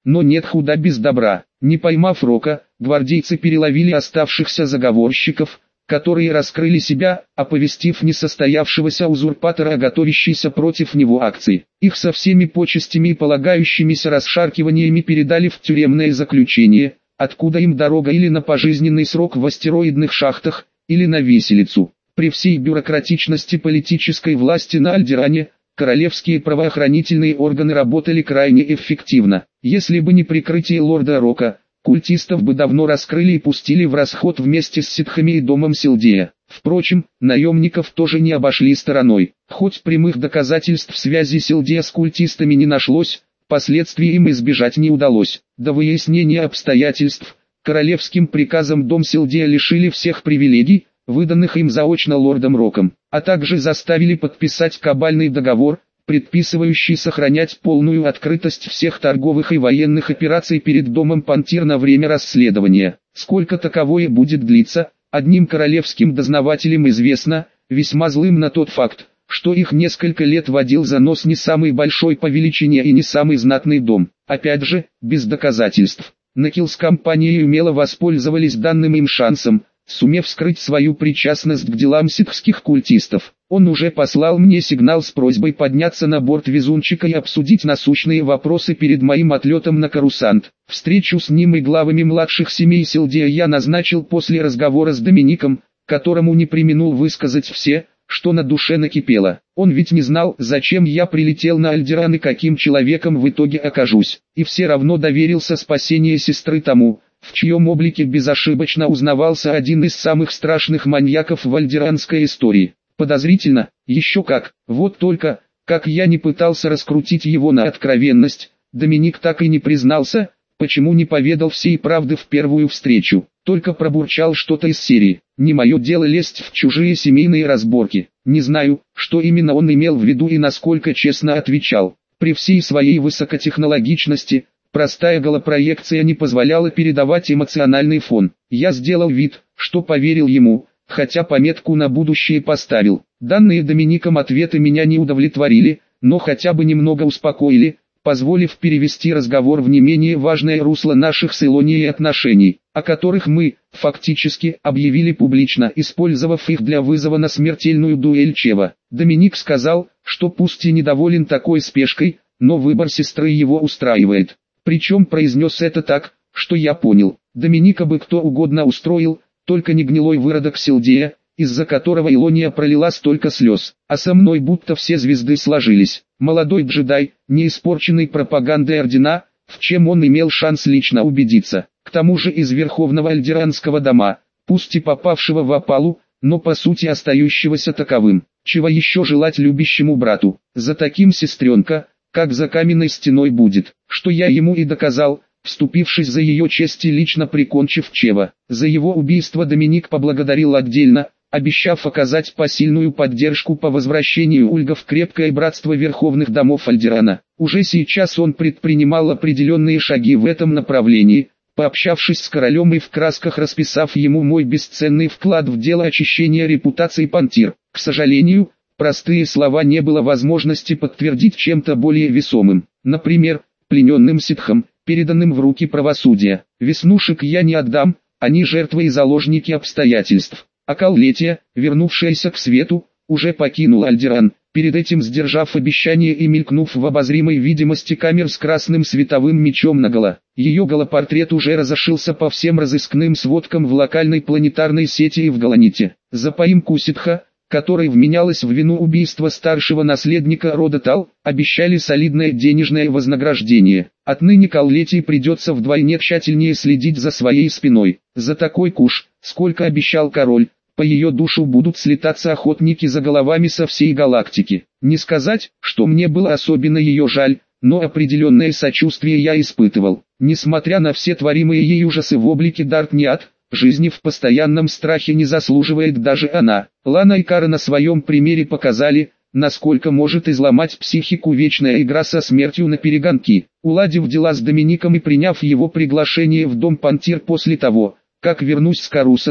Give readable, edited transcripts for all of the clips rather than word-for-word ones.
но нет худа без добра. Не поймав Рока, гвардейцы переловили оставшихся заговорщиков, которые раскрыли себя, оповестив несостоявшегося узурпатора о готовящейся против него акции. Их со всеми почестями и полагающимися расшаркиваниями передали в тюремное заключение, откуда им дорога или на пожизненный срок в астероидных шахтах, или на виселицу. При всей бюрократичности политической власти на Альдеране, королевские правоохранительные органы работали крайне эффективно. Если бы не прикрытие лорда Рока, культистов бы давно раскрыли и пустили в расход вместе с ситхами и домом Силдея. Впрочем, наемников тоже не обошли стороной. Хоть прямых доказательств связи Силдея с культистами не нашлось, последствий им избежать не удалось. До выяснения обстоятельств, королевским приказом дом Силдея лишили всех привилегий, выданных им заочно лордом Роком, а также заставили подписать кабальный договор, предписывающий сохранять полную открытость всех торговых и военных операций перед домом Пантир на время расследования. Сколько таковое будет длиться, одним королевским дознавателям известно, весьма злым на тот факт, что их несколько лет водил за нос не самый большой по величине и не самый знатный дом. Опять же, без доказательств. Накилс компании умело воспользовались данным им шансом, сумев скрыть свою причастность к делам ситхских культистов. Он уже послал мне сигнал с просьбой подняться на борт везунчика и обсудить насущные вопросы перед моим отлетом на Корусант. Встречу с ним и главами младших семей Силдея я назначил после разговора с Домиником, которому не преминул высказать все, что на душе накипело. Он ведь не знал, зачем я прилетел на Альдеран и каким человеком в итоге окажусь, и все равно доверился спасение сестры тому, в чьем облике безошибочно узнавался один из самых страшных маньяков в альдеранской истории. Подозрительно, еще как. Вот только, как я не пытался раскрутить его на откровенность, Доминик так и не признался, почему не поведал всей правды в первую встречу, только пробурчал что-то из серии: «Не мое дело лезть в чужие семейные разборки». Не знаю, что именно он имел в виду и насколько честно отвечал. При всей своей высокотехнологичности, простая голопроекция не позволяла передавать эмоциональный фон. Я сделал вид, что поверил ему, хотя пометку на будущее поставил. Данные Домиником ответы меня не удовлетворили, но хотя бы немного успокоили, позволив перевести разговор в не менее важное русло наших с Илонией отношений, о которых мы, фактически, объявили публично, использовав их для вызова на смертельную дуэль Чева. Доминик сказал, что пусть и недоволен такой спешкой, но выбор сестры его устраивает. Причем произнес это так, что я понял. Доминика бы кто угодно устроил, только не гнилой выродок Силдея, из-за которого Илония пролила столько слез. А со мной будто все звезды сложились. Молодой джедай, не испорченный пропагандой ордена, в чем он имел шанс лично убедиться. К тому же из Верховного Альдеранского дома, пусть и попавшего в опалу, но по сути остающегося таковым. Чего еще желать любящему брату? За таким сестренка, как за каменной стеной будет, что я ему и доказал, вступившись за ее честь и лично прикончив Чева. За его убийство Доминик поблагодарил отдельно, обещав оказать посильную поддержку по возвращению Ульга в крепкое братство Верховных домов Альдерана. Уже сейчас он предпринимал определенные шаги в этом направлении, пообщавшись с королем и в красках расписав ему мой бесценный вклад в дело очищения репутации Пантир. К сожалению, простые слова не было возможности подтвердить чем-то более весомым, например, плененным ситхам, переданным в руки правосудия. Веснушек я не отдам, они жертвы и заложники обстоятельств. А Каллетия, вернувшаяся к свету, уже покинула Альдеран, перед этим сдержав обещание и мелькнув в обозримой видимости камер с красным световым мечом наголо. Ее голопортрет уже разошелся по всем разыскным сводкам в локальной планетарной сети и в Галаните. За поимку ситха, которой вменялось в вину убийство старшего наследника рода Тал, обещали солидное денежное вознаграждение. Отныне Каллетии придется вдвойне тщательнее следить за своей спиной. За такой куш, сколько обещал король, по ее душу будут слетаться охотники за головами со всей галактики. Не сказать, что мне было особенно ее жаль, но определенное сочувствие я испытывал. Несмотря на все творимые ей ужасы в облике Даркниат, жизни в постоянном страхе не заслуживает даже она. Лана и Кара на своем примере показали, насколько может изломать психику вечная игра со смертью наперегонки. Уладив дела с Домиником и приняв его приглашение в дом Пантир после того, как вернусь с Корусанта,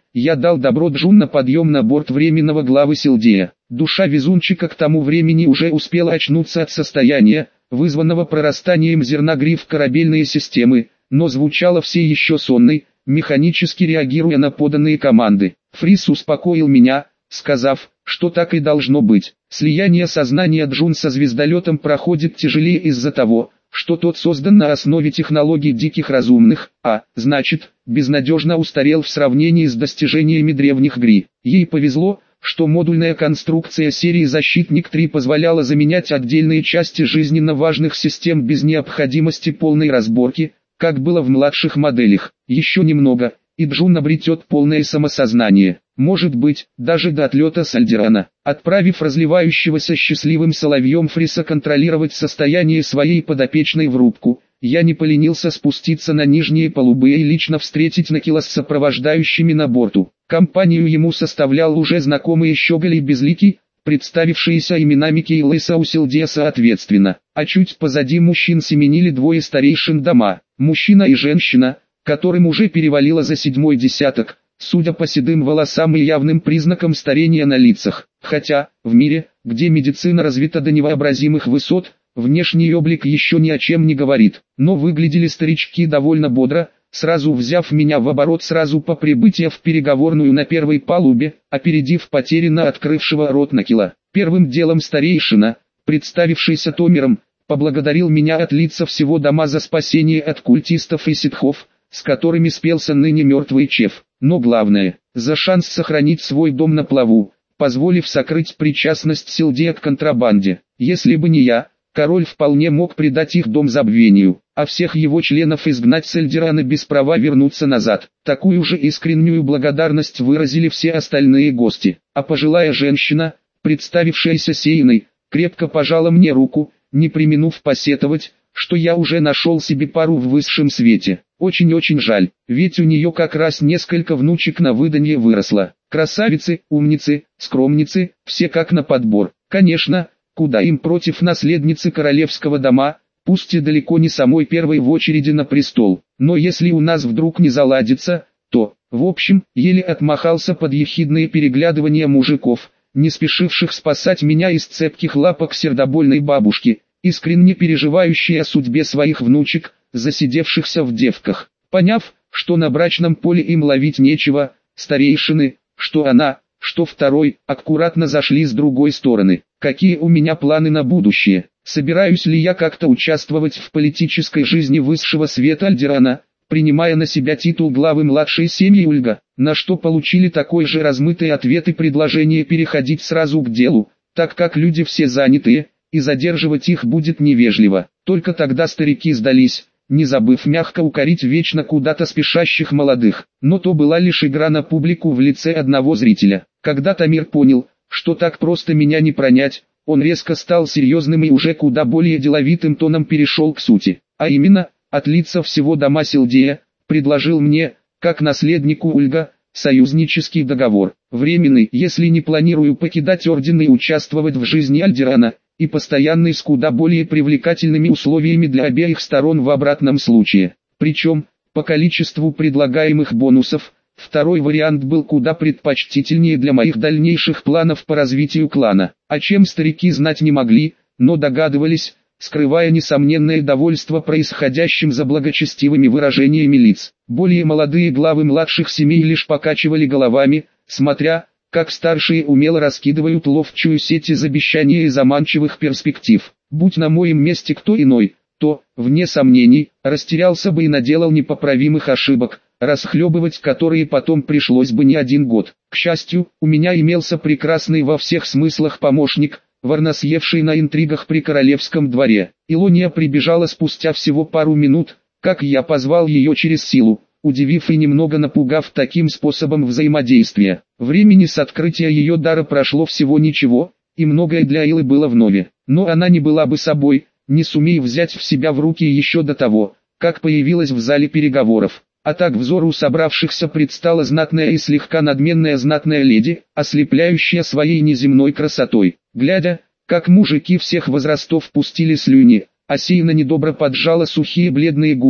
я дал добро Джун на подъем на борт временного главы Силдея. Душа везунчика к тому времени уже успела очнуться от состояния, вызванного прорастанием зерна гриф корабельные системы, но звучала все еще сонной, механически реагируя на поданные команды. Фрис успокоил меня, сказав, что так и должно быть. Слияние сознания Джун со звездолетом проходит тяжелее из-за того, что тот создан на основе технологий диких разумных, а, значит, безнадежно устарел в сравнении с достижениями древних Гри. Ей повезло, что модульная конструкция серии «Защитник-3» позволяла заменять отдельные части жизненно важных систем без необходимости полной разборки, как было в младших моделях. Еще немного, и Джун обретет полное самосознание. Может быть, даже до отлета с Альдерана. Отправив разливающегося счастливым соловьем Фриса контролировать состояние своей подопечной в рубку, я не поленился спуститься на нижние палубы и лично встретить Накила с сопровождающими на борту. Компанию ему составлял уже знакомый Щеголь и Безликий, представившиеся именами Кейла и Саусилдея соответственно. А чуть позади мужчин семенили двое старейшин дома, мужчина и женщина, которым уже перевалило за 7-й десяток, судя по седым волосам и явным признакам старения на лицах. Хотя, в мире, где медицина развита до невообразимых высот, внешний облик еще ни о чем не говорит. Но выглядели старички довольно бодро, сразу взяв меня в оборот сразу по прибытии в переговорную на первой палубе, опередив потерянно открывшего рот Накила. Первым делом старейшина, представившийся Томером, поблагодарил меня от лица всего дома за спасение от культистов и ситхов, с которыми спелся ныне мертвый Чеф. Но главное, за шанс сохранить свой дом на плаву, позволив сокрыть причастность Силдея к контрабанде. Если бы не я, король вполне мог предать их дом забвению, а всех его членов изгнать с Эльдерана без права вернуться назад. Такую же искреннюю благодарность выразили все остальные гости. А пожилая женщина, представившаяся Сейной, крепко пожала мне руку, не преминув посетовать, что я уже нашел себе пару в высшем свете. Очень-очень жаль, ведь у нее как раз несколько внучек на выданье выросло. Красавицы, умницы, скромницы, все как на подбор. Конечно, куда им против наследницы королевского дома, пусть и далеко не самой первой в очереди на престол. Но если у нас вдруг не заладится, то, в общем, еле отмахался под ехидные переглядывания мужиков, не спешивших спасать меня из цепких лапок сердобольной бабушки, искренне переживающей о судьбе своих внучек, засидевшихся в девках. Поняв, что на брачном поле им ловить нечего, старейшины, что она, что второй, аккуратно зашли с другой стороны. Какие у меня планы на будущее? Собираюсь ли я как-то участвовать в политической жизни высшего света Альдерана, принимая на себя титул главы младшей семьи Ульга? На что получили такой же размытый ответ и предложение переходить сразу к делу, так как люди все занятые, и задерживать их будет невежливо. Только тогда старики сдались, не забыв мягко укорить вечно куда-то спешащих молодых. Но то была лишь игра на публику в лице одного зрителя. Когда Тамир понял, что так просто меня не пронять, он резко стал серьезным и уже куда более деловитым тоном перешел к сути. А именно, от лица всего дома Силдея, предложил мне, как наследнику Ульга, союзнический договор. Временный, если не планирую покидать орден и участвовать в жизни Альдерана, и постоянный с куда более привлекательными условиями для обеих сторон в обратном случае. Причем, по количеству предлагаемых бонусов, второй вариант был куда предпочтительнее для моих дальнейших планов по развитию клана. О чем старики знать не могли, но догадывались, скрывая несомненное довольство происходящим за благочестивыми выражениями лиц. Более молодые главы младших семей лишь покачивали головами, смотря, как старшие умело раскидывают ловчую сеть из обещаний и заманчивых перспектив. Будь на моем месте кто иной, то, вне сомнений, растерялся бы и наделал непоправимых ошибок, расхлебывать которые потом пришлось бы не один год. К счастью, у меня имелся прекрасный во всех смыслах помощник, варно съевший на интригах при королевском дворе. Илония прибежала спустя всего пару минут, как я позвал ее через силу, удивив и немного напугав таким способом взаимодействия. Времени с открытия ее дара прошло всего ничего, и многое для Илы было вновь. Но она не была бы собой, не сумея взять в себя в руки еще до того, как появилась в зале переговоров. А так взору собравшихся предстала знатная и слегка надменная знатная леди, ослепляющая своей неземной красотой. Глядя, как мужики всех возрастов пустили слюни, Асейна недобро поджала сухие бледные губы,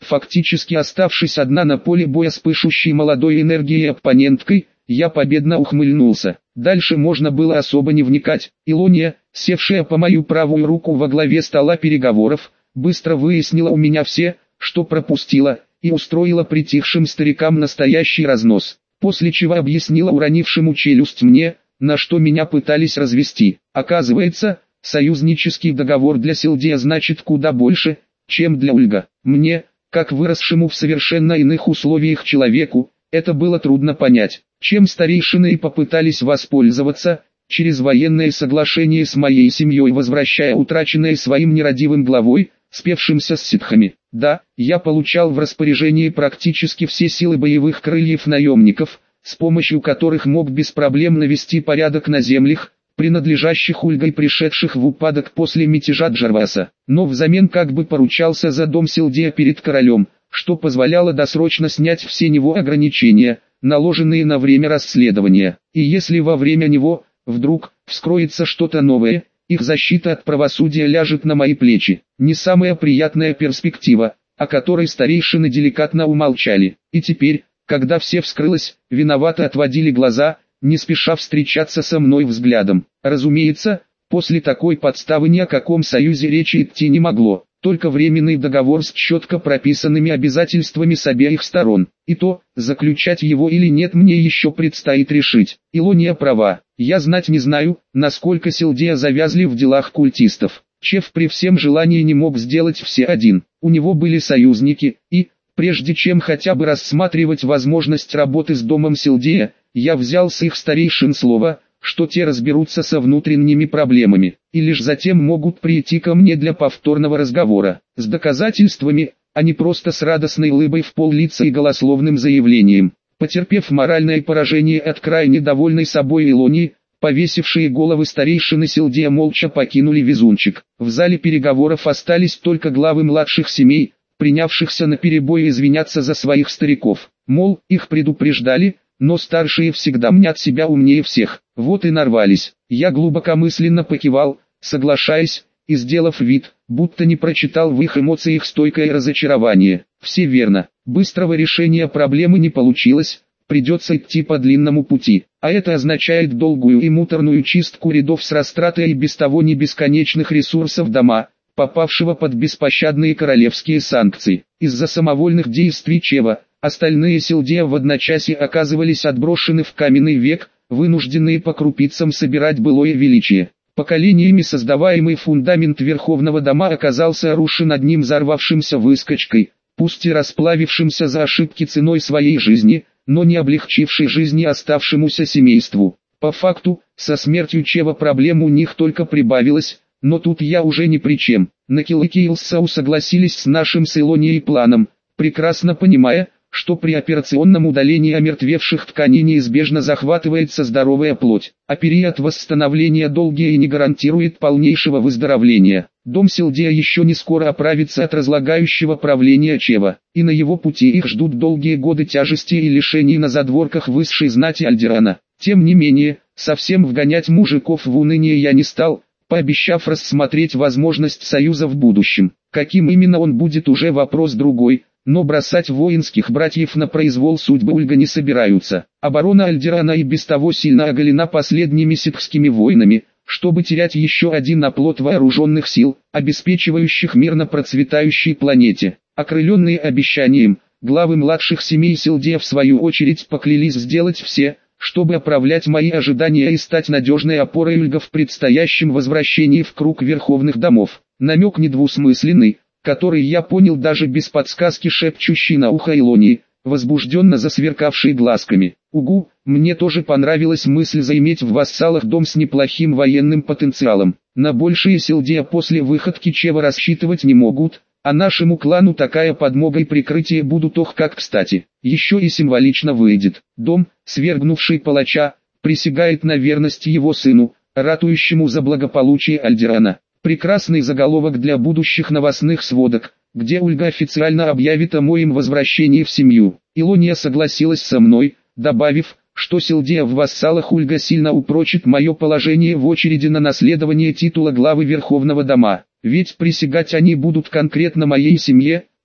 Фактически оставшись одна на поле боя с пышущей молодой энергией оппоненткой, я победно ухмыльнулся. Дальше можно было особо не вникать. Илония, севшая по мою правую руку во главе стола переговоров, быстро выяснила у меня все, что пропустила, и устроила притихшим старикам настоящий разнос. После чего объяснила уронившему челюсть мне, на что меня пытались развести. Оказывается, союзнический договор для Силдея значит куда больше, чем для Ульга. Мне, как выросшему в совершенно иных условиях человеку, это было трудно понять. Чем старейшины и попытались воспользоваться, через военное соглашение с моей семьей, возвращая утраченное своим нерадивым главой, спевшимся с ситхами. Да, я получал в распоряжении практически все силы боевых крыльев наемников, с помощью которых мог без проблем навести порядок на землях, принадлежащих Ульга и пришедших в упадок после мятежа Джарваса. Но взамен как бы поручался за дом Силдея перед королем, что позволяло досрочно снять все него ограничения, наложенные на время расследования. И если во время него, вдруг, вскроется что-то новое, их защита от правосудия ляжет на мои плечи. Не самая приятная перспектива, о которой старейшины деликатно умолчали. И теперь, когда все вскрылось, виновато отводили глаза, не спеша встречаться со мной взглядом. Разумеется, после такой подставы ни о каком союзе речи идти не могло. Только временный договор с четко прописанными обязательствами с обеих сторон. И то, заключать его или нет, мне еще предстоит решить. Илония права. Я знать не знаю, насколько Силдея завязли в делах культистов. Чеф при всем желании не мог сделать все один. У него были союзники, и, прежде чем хотя бы рассматривать возможность работы с домом Силдея, я взял с их старейшин слово, что те разберутся со внутренними проблемами, и лишь затем могут прийти ко мне для повторного разговора, с доказательствами, а не просто с радостной улыбой в пол-лица и голословным заявлением. Потерпев моральное поражение от крайне довольной собой Илонии, повесившие головы старейшины Силдея молча покинули везунчик. В зале переговоров остались только главы младших семей, принявшихся наперебой извиняться за своих стариков. Мол, их предупреждали, но старшие всегда мнят себя умнее всех. Вот и нарвались. Я глубокомысленно покивал, соглашаясь, и сделав вид, будто не прочитал в их эмоциях стойкое разочарование. Все верно. Быстрого решения проблемы не получилось, придется идти по длинному пути. А это означает долгую и муторную чистку рядов с растратой и без того не бесконечных ресурсов дома, попавшего под беспощадные королевские санкции. Из-за самовольных действий Чева, остальные Силдея в одночасье оказывались отброшены в каменный век, вынужденные по крупицам собирать былое величие. Поколениями создаваемый фундамент Верховного дома оказался рушен одним взорвавшимся выскочкой, пусть и расплавившимся за ошибки ценой своей жизни, но не облегчившей жизни оставшемуся семейству. По факту, со смертью Чева проблем у них только прибавилось, но тут я уже ни при чем. Накил и Килсау согласились с нашим с Илонией планом, прекрасно понимая, что при операционном удалении омертвевших тканей неизбежно захватывается здоровая плоть, а период восстановления долгий и не гарантирует полнейшего выздоровления. Дом Силдея еще не скоро оправится от разлагающего правления Чева, и на его пути их ждут долгие годы тяжести и лишений на задворках высшей знати Альдерана. Тем не менее, совсем вгонять мужиков в уныние я не стал, пообещав рассмотреть возможность союза в будущем. Каким именно он будет, уже вопрос другой. Но бросать воинских братьев на произвол судьбы Ульга не собираются. Оборона Альдерана и без того сильно оголена последними ситхскими войнами, чтобы терять еще один оплот вооруженных сил, обеспечивающих мирно процветающей планете. Окрыленные обещанием, главы младших семей Силдея в свою очередь поклялись сделать все, чтобы оправдать мои ожидания и стать надежной опорой Ульга в предстоящем возвращении в круг верховных домов. Намек недвусмысленный, который я понял даже без подсказки шепчущей на ухо Илонии, возбужденно засверкавшей глазками. Угу, мне тоже понравилась мысль заиметь в вассалах дом с неплохим военным потенциалом. На большие Силдея после выходки Чева рассчитывать не могут, а нашему клану такая подмога и прикрытие будут ох как кстати. Еще и символично выйдет. Дом, свергнувший палача, присягает на верность его сыну, ратующему за благополучие Альдерана. Прекрасный заголовок для будущих новостных сводок, где Ульга официально объявит о моем возвращении в семью. Илония согласилась со мной, добавив, что Силдея в вассалах Ульга сильно упрочит мое положение в очереди на наследование титула главы Верховного дома. Ведь присягать они будут конкретно моей семье,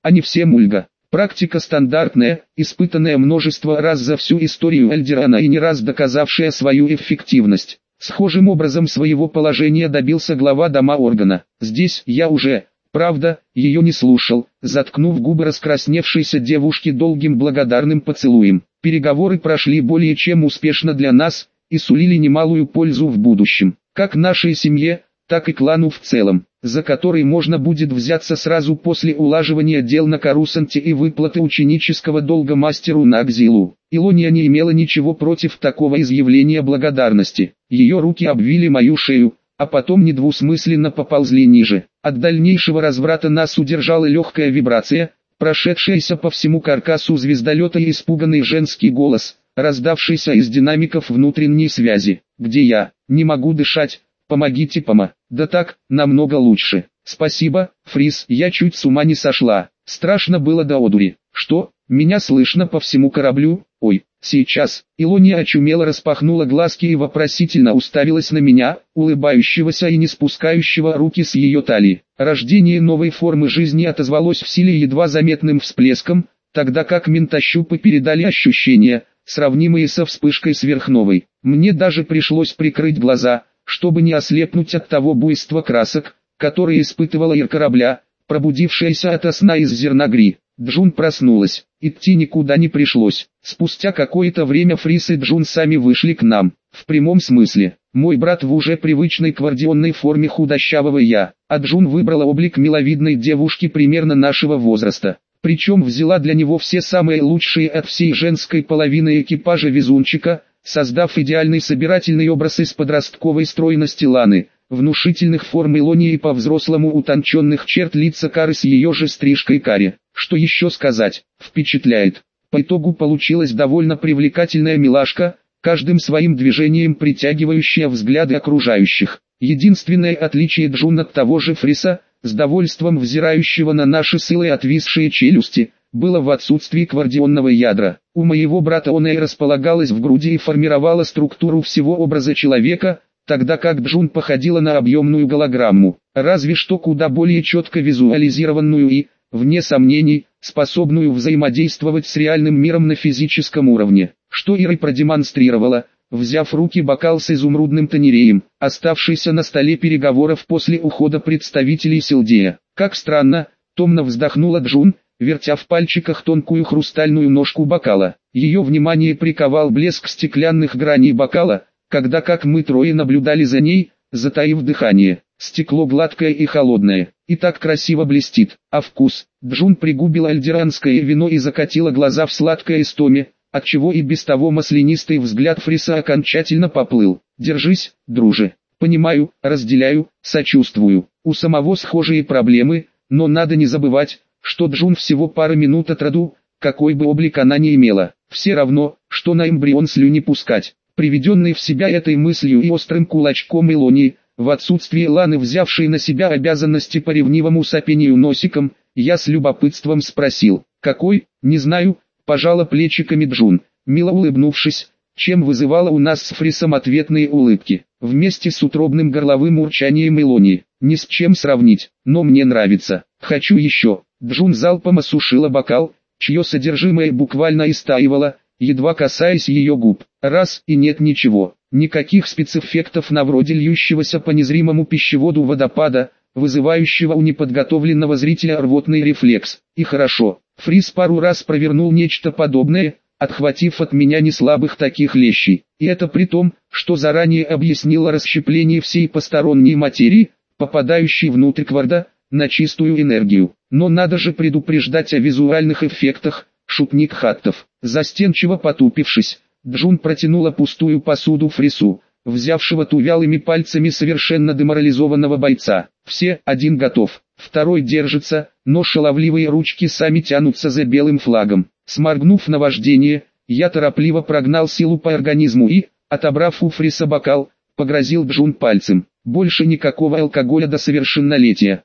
они все мульга. Практика стандартная, испытанная множество раз за всю историю Эльдерана и не раз доказавшая свою эффективность. Схожим образом своего положения добился глава дома органа. Здесь я уже, правда, ее не слушал, заткнув губы раскрасневшейся девушки долгим благодарным поцелуем. Переговоры прошли более чем успешно для нас и сулили немалую пользу в будущем, как нашей семье, так и клану в целом, за который можно будет взяться сразу после улаживания дел на Карусанте и выплаты ученического долга мастеру Нагзилу. Илония не имела ничего против такого изъявления благодарности. Ее руки обвили мою шею, а потом недвусмысленно поползли ниже. От дальнейшего разврата нас удержала легкая вибрация, прошедшаяся по всему каркасу звездолета и испуганный женский голос, раздавшийся из динамиков внутренней связи. «Где я? Не могу дышать. Помогите, пома». «Да так, намного лучше. Спасибо, Фрис, я чуть с ума не сошла. Страшно было до одури». «Что? Меня слышно по всему кораблю? Ой, сейчас». Илония очумело распахнула глазки и вопросительно уставилась на меня, улыбающегося и не спускающего руки с ее талии. Рождение новой формы жизни отозвалось в силе едва заметным всплеском, тогда как ментощупы передали ощущения, сравнимые со вспышкой сверхновой. Мне даже пришлось прикрыть глаза, чтобы не ослепнуть от того буйства красок, которое испытывала ир корабля, пробудившаяся ото сна из зерна Гри. Джун проснулась, идти никуда не пришлось. Спустя какое-то время Фрис и Джун сами вышли к нам, в прямом смысле. Мой брат в уже привычной квардионной форме худощавого я, а Джун выбрала облик миловидной девушки примерно нашего возраста. Причем взяла для него все самые лучшие от всей женской половины экипажа везунчика, создав идеальный собирательный образ из подростковой стройности Ланы, внушительных форм Илонии и по-взрослому утонченных черт лица Кары с ее же стрижкой Кари. Что еще сказать, впечатляет. По итогу получилась довольно привлекательная милашка, каждым своим движением притягивающая взгляды окружающих. Единственное отличие Джун от того же Фриса, с довольством взирающего на наши силы отвисшие челюсти, было в отсутствии квардионного ядра. У моего брата оно и располагалось в груди и формировало структуру всего образа человека, тогда как Джун походила на объемную голограмму, разве что куда более четко визуализированную и, вне сомнений, способную взаимодействовать с реальным миром на физическом уровне, что Ира продемонстрировала, взяв в руки бокал с изумрудным тонереем, оставшийся на столе переговоров после ухода представителей Силдея. Как странно, томно вздохнула Джун, вертя в пальчиках тонкую хрустальную ножку бокала. Ее внимание приковал блеск стеклянных граней бокала, когда как мы трое наблюдали за ней, затаив дыхание. Стекло гладкое и холодное, и так красиво блестит. А вкус? Джун пригубила альдеранское вино и закатила глаза в сладкой истоме, отчего и без того маслянистый взгляд Фриса окончательно поплыл. «Держись, друже. Понимаю, разделяю, сочувствую. У самого схожие проблемы, но надо не забывать, что Джун всего пара минут от роду, какой бы облик она ни имела. Все равно, что на эмбрион слюни пускать». Приведенный в себя этой мыслью и острым кулачком Илонии, в отсутствие Ланы, взявшей на себя обязанности по ревнивому сопению носиком, я с любопытством спросил: «Какой?» «Не знаю», — пожала плечиками Джун, мило улыбнувшись, чем вызывала у нас с Фрисом ответные улыбки. Вместе с утробным горловым урчанием Илонии. Ни с чем сравнить, но мне нравится. Хочу еще. Джун залпом осушила бокал, чье содержимое буквально истаивало, едва касаясь ее губ. Раз и нет ничего. Никаких спецэффектов на вроде льющегося по незримому пищеводу водопада, вызывающего у неподготовленного зрителя рвотный рефлекс. И хорошо. Фрис пару раз провернул нечто подобное, отхватив от меня неслабых таких лещей. И это при том, что заранее объяснило расщепление всей посторонней материи, попадающей внутрь кварда, на чистую энергию. Но надо же предупреждать о визуальных эффектах, шутник Хаттов. Застенчиво потупившись, Джун протянула пустую посуду Фрису, взявшего ту вялыми пальцами совершенно деморализованного бойца. Все, один готов, второй держится, но шаловливые ручки сами тянутся за белым флагом. Сморгнув наваждение, я торопливо прогнал силу по организму и, отобрав у Фриса бокал, погрозил Джун пальцем. Больше никакого алкоголя до совершеннолетия.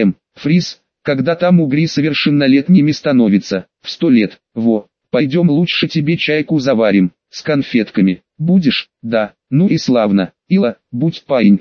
Фрис, когда там угри совершеннолетними становится? В 100 лет. Во, пойдем лучше тебе чайку заварим, с конфетками. Будешь? Да, ну и славно. Ила, будь паинькой.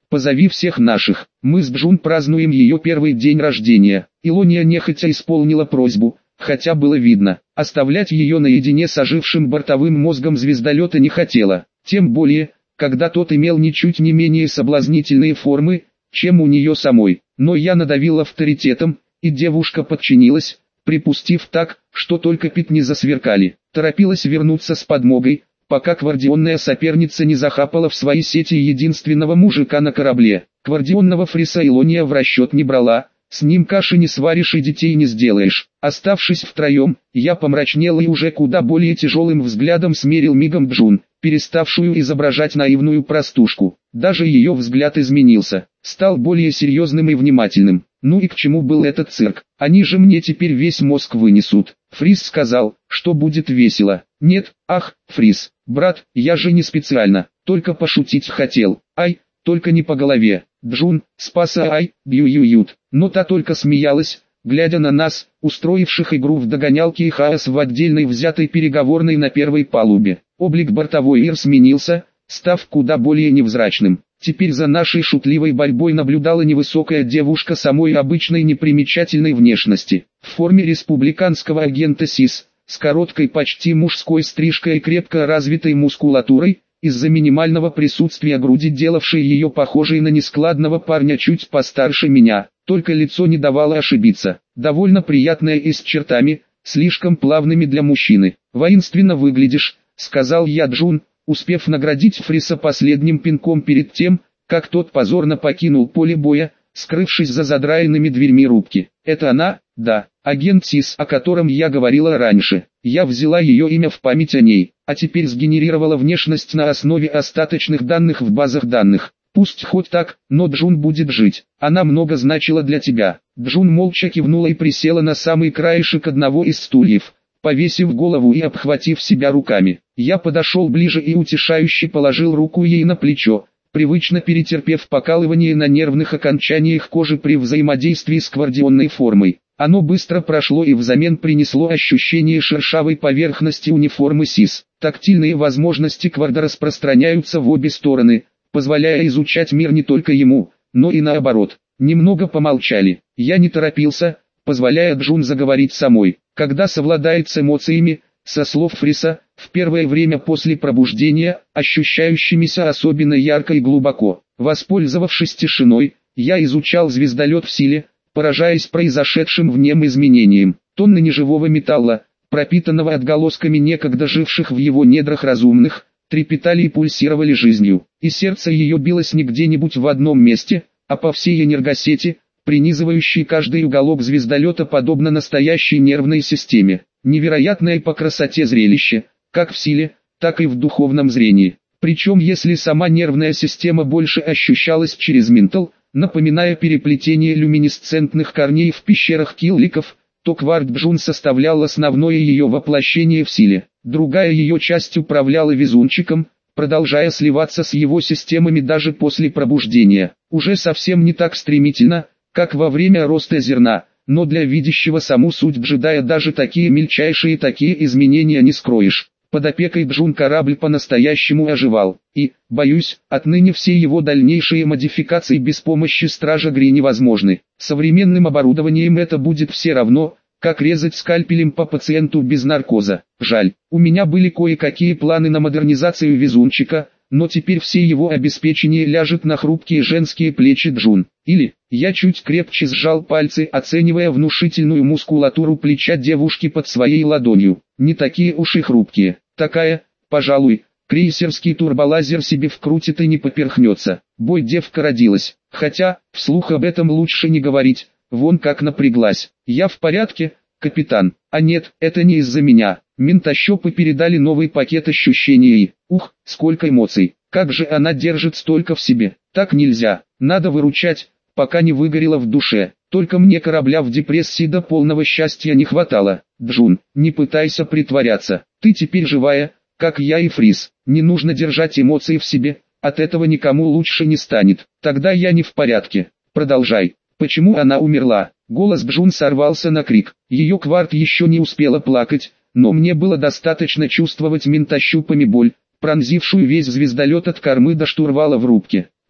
позови всех наших, мы с Джун празднуем ее первый день рождения. Илония нехотя исполнила просьбу, хотя было видно, оставлять ее наедине с ожившим бортовым мозгом звездолета не хотела, тем более, когда тот имел ничуть не менее соблазнительные формы, чем у нее самой. Но я надавил авторитетом, и девушка подчинилась, припустив так, что только пятни засверкали. Торопилась вернуться с подмогой, пока гвардионная соперница не захапала в свои сети единственного мужика на корабле. Гвардионного Фриса Илония в расчет не брала, с ним каши не сваришь и детей не сделаешь. Оставшись втроем, я помрачнел и уже куда более тяжелым взглядом смерил мигом Джун, переставшую изображать наивную простушку. Даже ее взгляд изменился, стал более серьезным и внимательным. Ну и к чему был этот цирк? Они же мне теперь весь мозг вынесут. Фрис сказал, что будет весело. Нет, ах, Фрис, брат, я же не специально, только пошутить хотел. Ай, только не по голове. Джун, спаса ай, бью-ю-ют. Но та только смеялась, глядя на нас, устроивших игру в догонялки и хаос в отдельной взятой переговорной на первой палубе. Облик бортовой Ир сменился, став куда более невзрачным. Теперь за нашей шутливой борьбой наблюдала невысокая девушка самой обычной непримечательной внешности, в форме республиканского агента СИС, с короткой почти мужской стрижкой и крепко развитой мускулатурой, из-за минимального присутствия груди делавшей ее похожей на нескладного парня чуть постарше меня, только лицо не давало ошибиться, довольно приятное и с чертами, слишком плавными для мужчины. «Воинственно выглядишь», — сказал я Джун, успев наградить Фриса последним пинком перед тем, как тот позорно покинул поле боя, скрывшись за задраенными дверьми рубки. «Это она?» «Да, агент СИС, о котором я говорила раньше. Я взяла ее имя в память о ней, а теперь сгенерировала внешность на основе остаточных данных в базах данных. Пусть хоть так, но Джун будет жить. Она много значила для тебя». Джун молча кивнула и присела на самый краешек одного из стульев, повесив голову и обхватив себя руками. Я подошел ближе и утешающе положил руку ей на плечо, привычно перетерпев покалывание на нервных окончаниях кожи при взаимодействии с гвардионной формой. Оно быстро прошло и взамен принесло ощущение шершавой поверхности униформы СИС. Тактильные возможности кварда распространяются в обе стороны, позволяя изучать мир не только ему, но и наоборот. Немного помолчали. Я не торопился, позволяя Джун заговорить самой. Когда совладает с эмоциями, со слов Фриса, в первое время после пробуждения, ощущающимися особенно ярко и глубоко. Воспользовавшись тишиной, я изучал звездолет в силе, поражаясь произошедшим в нем изменениям. Тонны неживого металла, пропитанного отголосками некогда живших в его недрах разумных, трепетали и пульсировали жизнью, и сердце ее билось не где-нибудь в одном месте, а по всей энергосети, принизывающей каждый уголок звездолета подобно настоящей нервной системе. Невероятное по красоте зрелище, как в силе, так и в духовном зрении. Причем если сама нервная система больше ощущалась через ментал, напоминая переплетение люминесцентных корней в пещерах килликов, то кварт Джун составлял основное ее воплощение в силе. Другая ее часть управляла везунчиком, продолжая сливаться с его системами даже после пробуждения. Уже совсем не так стремительно, как во время роста зерна, но для видящего саму суть джедая даже такие мельчайшие такие изменения не скроешь. Под опекой Джун корабль по-настоящему оживал, и, боюсь, отныне все его дальнейшие модификации без помощи Стража Гри невозможны. Современным оборудованием это будет все равно, как резать скальпелем по пациенту без наркоза. Жаль, у меня были кое-какие планы на модернизацию везунчика, но теперь все его обеспечение ляжет на хрупкие женские плечи Джун. Или, я чуть крепче сжал пальцы, оценивая внушительную мускулатуру плеча девушки под своей ладонью. Не такие уж и хрупкие. Такая, пожалуй, крейсерский турболазер себе вкрутит и не поперхнется. Бой девка родилась. Хотя, вслух об этом лучше не говорить. Вон как напряглась. Я в порядке, капитан. А нет, это не из-за меня. Ментощупы передали новый пакет ощущений и, ух, сколько эмоций. Как же она держит столько в себе. Так нельзя. Надо выручать, пока не выгорело в душе. Только мне корабля в депрессии до полного счастья не хватало. Джун, не пытайся притворяться. Ты теперь живая, как я и Фрис. Не нужно держать эмоции в себе. От этого никому лучше не станет. Тогда я не в порядке. Продолжай. Почему она умерла? Голос Джун сорвался на крик. Ее кварт еще не успела плакать, но мне было достаточно чувствовать ментощупами боль, пронзившую весь звездолет от кормы до штурвала в рубке.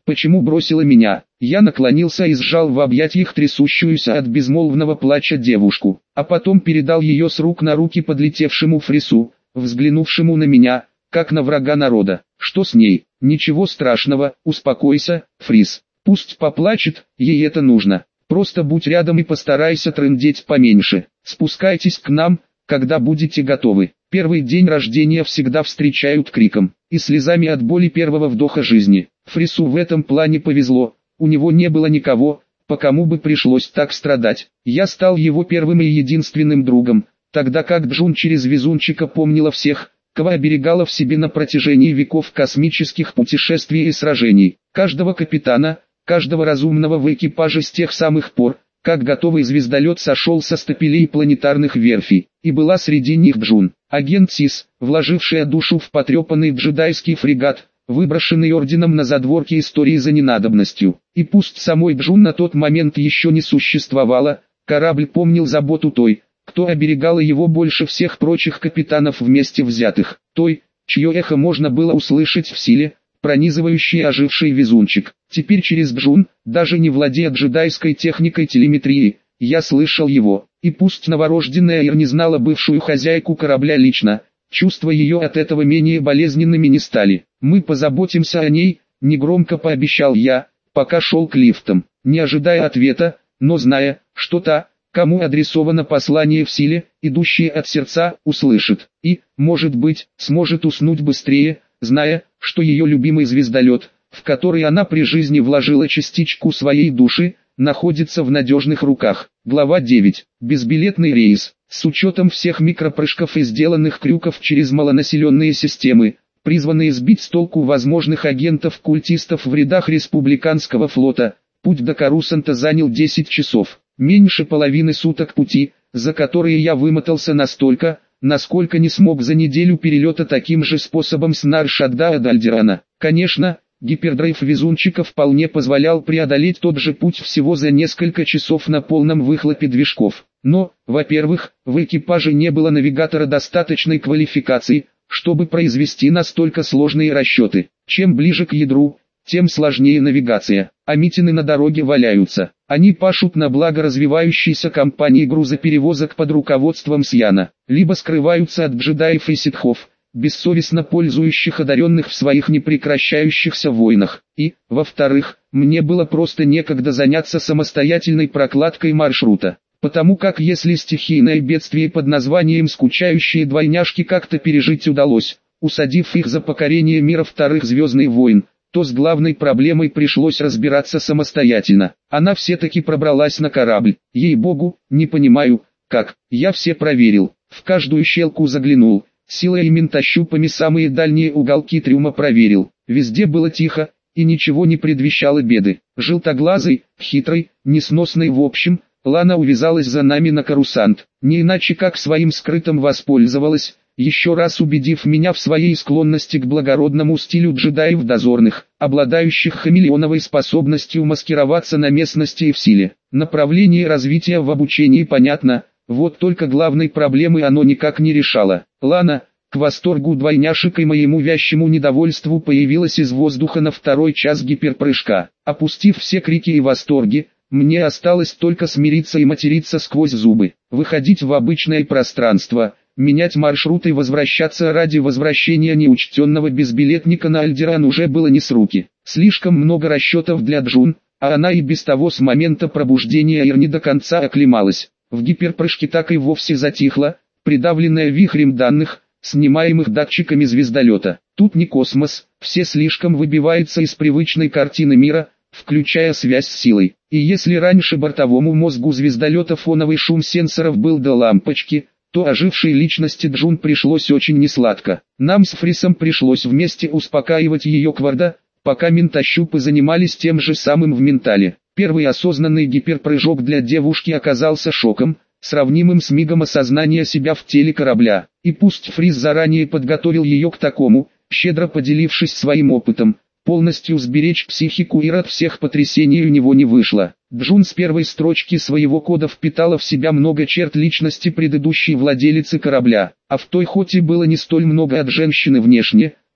Почему бросила меня? Я наклонился и сжал в объятиях трясущуюся от безмолвного плача девушку, а потом передал ее с рук на руки подлетевшему Фрису, взглянувшему на меня, как на врага народа. Что с ней? Ничего страшного, успокойся, Фрис. Пусть поплачет, ей это нужно. Просто будь рядом и постарайся трындеть поменьше. Спускайтесь к нам, когда будете готовы. Первый день рождения всегда встречают криком и слезами от боли первого вдоха жизни. Фрису в этом плане повезло, у него не было никого, по кому бы пришлось так страдать. Я стал его первым и единственным другом, тогда как Джун через везунчика помнила всех, кого оберегала в себе на протяжении веков космических путешествий и сражений. Каждого капитана, каждого разумного в экипаже с тех самых пор, как готовый звездолет сошел со стапелей планетарных верфей, и была среди них Джун, агент СИС, вложившая душу в потрепанный джедайский фрегат, выброшенный орденом на задворке истории за ненадобностью. И пусть самой Джун на тот момент еще не существовало, корабль помнил заботу той, кто оберегала его больше всех прочих капитанов вместе взятых, той, чье эхо можно было услышать в силе, пронизывающий оживший везунчик. Теперь через Джун, даже не владея джедайской техникой телеметрии, я слышал его, и пусть новорожденная Ир не знала бывшую хозяйку корабля лично, чувства ее от этого менее болезненными не стали. Мы позаботимся о ней, негромко пообещал я, пока шел к лифтам, не ожидая ответа, но зная, что та, кому адресовано послание в силе, идущее от сердца, услышит, и, может быть, сможет уснуть быстрее, зная, что ее любимый звездолет, в который она при жизни вложила частичку своей души, находится в надежных руках. Глава 9. Безбилетный рейс. С учетом всех микропрыжков и сделанных крюков через малонаселенные системы, призванные сбить с толку возможных агентов-культистов в рядах республиканского флота, путь до Корусанта занял 10 часов. Меньше половины суток пути, за которые я вымотался настолько, насколько не смог за неделю перелета таким же способом с Наршадда до Альдерана. Конечно, гипердрайв везунчика вполне позволял преодолеть тот же путь всего за несколько часов на полном выхлопе движков. Но, во-первых, в экипаже не было навигатора достаточной квалификации, чтобы произвести настолько сложные расчеты. Чем ближе к ядру, тем сложнее навигация, а митины на дороге валяются. Они пашут на благо развивающейся компании грузоперевозок под руководством Сьяна, либо скрываются от джедаев и ситхов, бессовестно пользующих одаренных в своих непрекращающихся войнах. И, во-вторых, мне было просто некогда заняться самостоятельной прокладкой маршрута. Потому как если стихийное бедствие под названием «Скучающие двойняшки» как-то пережить удалось, усадив их за покорение мира вторых «Звездных войн», то с главной проблемой пришлось разбираться самостоятельно. Она все-таки пробралась на корабль. Ей-богу, не понимаю, как. Я все проверил, в каждую щелку заглянул, силой и ментощупами самые дальние уголки трюма проверил. Везде было тихо, и ничего не предвещало беды. Желтоглазый, хитрый, несносный в общем, Лана увязалась за нами на Корусант. Не иначе как своим скрытым воспользовалась, еще раз убедив меня в своей склонности к благородному стилю джедаев дозорных, обладающих хамелеоновой способностью маскироваться на местности и в силе. Направление развития в обучении понятно, вот только главной проблемы оно никак не решало. Лана, к восторгу двойняшек и моему вязчему недовольству, появилась из воздуха на второй час гиперпрыжка. Опустив все крики и восторги, мне осталось только смириться и материться сквозь зубы, выходить в обычное пространство, менять маршрут и возвращаться ради возвращения неучтенного безбилетника на Альдеран уже было не с руки. Слишком много расчетов для Джун, а она и без того с момента пробуждения Ир не до конца оклемалась. В гиперпрыжке так и вовсе затихла, придавленная вихрем данных, снимаемых датчиками звездолета. Тут не космос, все слишком выбивается из привычной картины мира, включая связь с силой. И если раньше бортовому мозгу звездолета фоновый шум сенсоров был до лампочки, то ожившей личности Джун пришлось очень несладко. Нам с Фрисом пришлось вместе успокаивать ее кварда, пока ментощупы занимались тем же самым в ментале. Первый осознанный гиперпрыжок для девушки оказался шоком, сравнимым с мигом осознания себя в теле корабля. И пусть Фрис заранее подготовил ее к такому, щедро поделившись своим опытом, полностью сберечь психику Ир от всех потрясений у него не вышло. Джун с первой строчки своего кода впитала в себя много черт личности предыдущей владелицы корабля, а в той хоть и было не столь много от женщины внешне,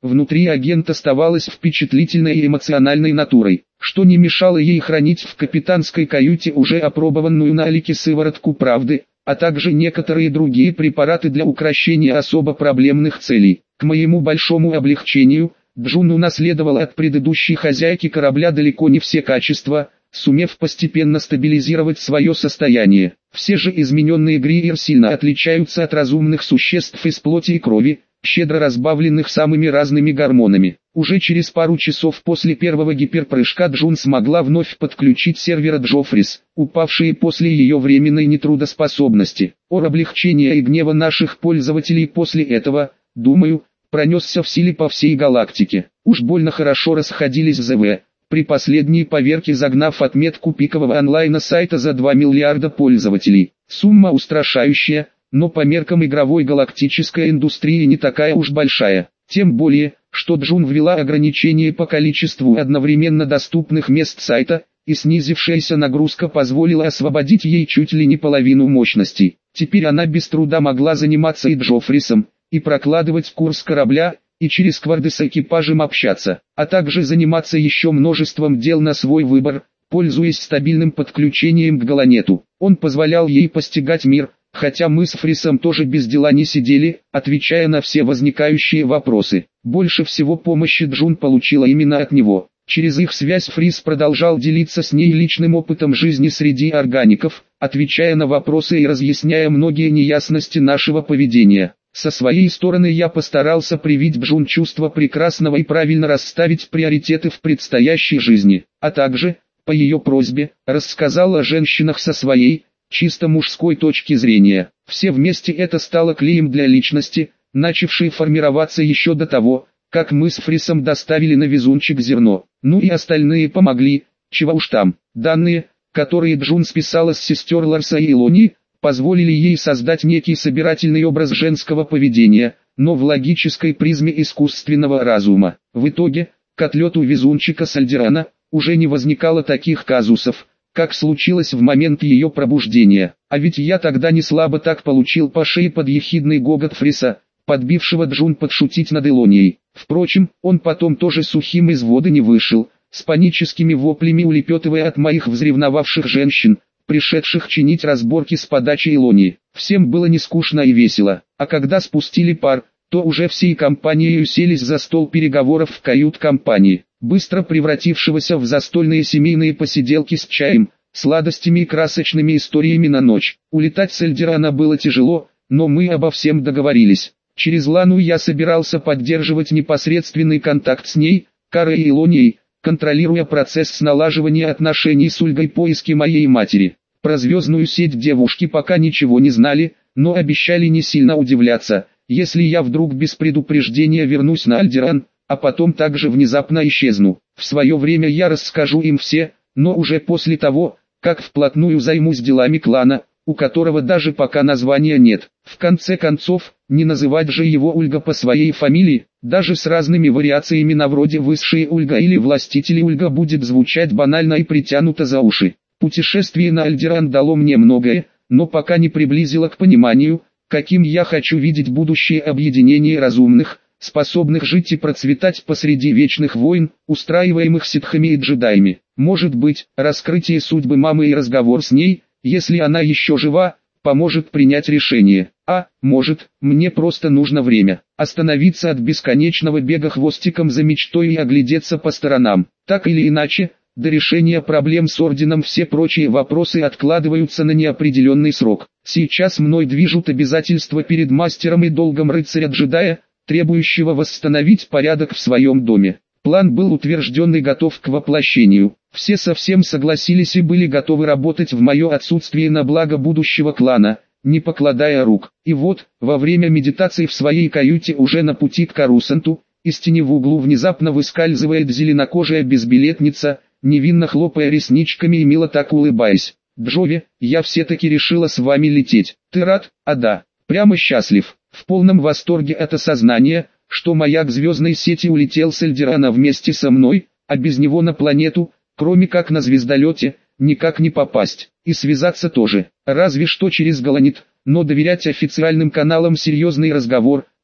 внутри агент оставалась впечатлительной и эмоциональной натурой, что не мешало ей хранить в капитанской каюте уже опробованную на Алике сыворотку правды, а также некоторые другие препараты для укрощения особо проблемных целей. К моему большому облегчению, Джун унаследовал от предыдущей хозяйки корабля далеко не все качества, сумев постепенно стабилизировать свое состояние. Все же измененные Гриер сильно отличаются от разумных существ из плоти и крови, щедро разбавленных самыми разными гормонами. Уже через пару часов после первого гиперпрыжка Джун смогла вновь подключить сервера Джофрис, упавшие после ее временной нетрудоспособности. Ор облегчения и гнева наших пользователей после этого, думаю, пронесся в силе по всей галактике. Уж больно хорошо расходились ЗВ, при последней поверке загнав отметку пикового онлайна сайта за 2 миллиарда пользователей. Сумма устрашающая, но по меркам игровой галактической индустрии не такая уж большая. Тем более, что Джун ввела ограничение по количеству одновременно доступных мест сайта, и снизившаяся нагрузка позволила освободить ей чуть ли не половину мощностей. Теперь она без труда могла заниматься и Джофрисом, и прокладывать курс корабля, и через кварды с экипажем общаться, а также заниматься еще множеством дел на свой выбор, пользуясь стабильным подключением к Галанету. Он позволял ей постигать мир, хотя мы с Фрисом тоже без дела не сидели, отвечая на все возникающие вопросы. Больше всего помощи Джун получила именно от него. Через их связь Фрис продолжал делиться с ней личным опытом жизни среди органиков, отвечая на вопросы и разъясняя многие неясности нашего поведения. Со своей стороны я постарался привить Джун чувство прекрасного и правильно расставить приоритеты в предстоящей жизни, а также, по ее просьбе, рассказал о женщинах со своей, чисто мужской точки зрения. Все вместе это стало клеем для личности, начавшей формироваться еще до того, как мы с Фрисом доставили на везунчик зерно. Ну и остальные помогли, чего уж там. Данные, которые Джун списала с сестер Ларса и Илони, позволили ей создать некий собирательный образ женского поведения, но в логической призме искусственного разума. В итоге, к отлету везунчика с Альдерана, уже не возникало таких казусов, как случилось в момент ее пробуждения. А ведь я тогда не слабо так получил по шее под ехидный гогот Фриса, подбившего Джун подшутить над Илонией. Впрочем, он потом тоже сухим из воды не вышел, с паническими воплями улепетывая от моих взревновавших женщин, пришедших чинить разборки с подачи Илонии. Всем было не скучно и весело, а когда спустили пар, то уже всей компанией уселись за стол переговоров в кают-компании, быстро превратившегося в застольные семейные посиделки с чаем, сладостями и красочными историями на ночь. Улетать с Эльдерана было тяжело, но мы обо всем договорились. Через Лану я собирался поддерживать непосредственный контакт с ней, Карой и Илонией, контролируя процесс налаживания отношений с Ульгой, поиски моей матери. Про звездную сеть девушки пока ничего не знали, но обещали не сильно удивляться, если я вдруг без предупреждения вернусь на Альдеран, а потом также внезапно исчезну. В свое время я расскажу им все, но уже после того, как вплотную займусь делами клана, у которого даже пока названия нет. В конце концов, не называть же его Ульга по своей фамилии, даже с разными вариациями на вроде высшие Ульга или властители Ульга будет звучать банально и притянуто за уши. Путешествие на Альдеран дало мне многое, но пока не приблизило к пониманию, каким я хочу видеть будущее объединение разумных, способных жить и процветать посреди вечных войн, устраиваемых ситхами и джедаями. Может быть, раскрытие судьбы мамы и разговор с ней, если она еще жива, поможет принять решение. А, может, мне просто нужно время. Остановиться от бесконечного бега хвостиком за мечтой и оглядеться по сторонам. Так или иначе, до решения проблем с орденом все прочие вопросы откладываются на неопределенный срок. Сейчас мной движут обязательства перед мастером и долгом рыцаря-джедая, требующего восстановить порядок в своем доме. План был утвержден и готов к воплощению. Все совсем согласились и были готовы работать в мое отсутствие на благо будущего клана, не покладая рук. И вот, во время медитации в своей каюте уже на пути к Карусанту, из тени в углу внезапно выскальзывает зеленокожая безбилетница, невинно хлопая ресничками и мило так улыбаясь. «Джови, я все-таки решила с вами лететь. Ты рад?» «А да, прямо счастлив, в полном восторге от осознания, что маяк звездной сети улетел с Эльдерана вместе со мной, а без него на планету, кроме как на звездолете, никак не попасть. И связаться тоже, разве что через Галанет, но доверять официальным каналам серьезный разговор,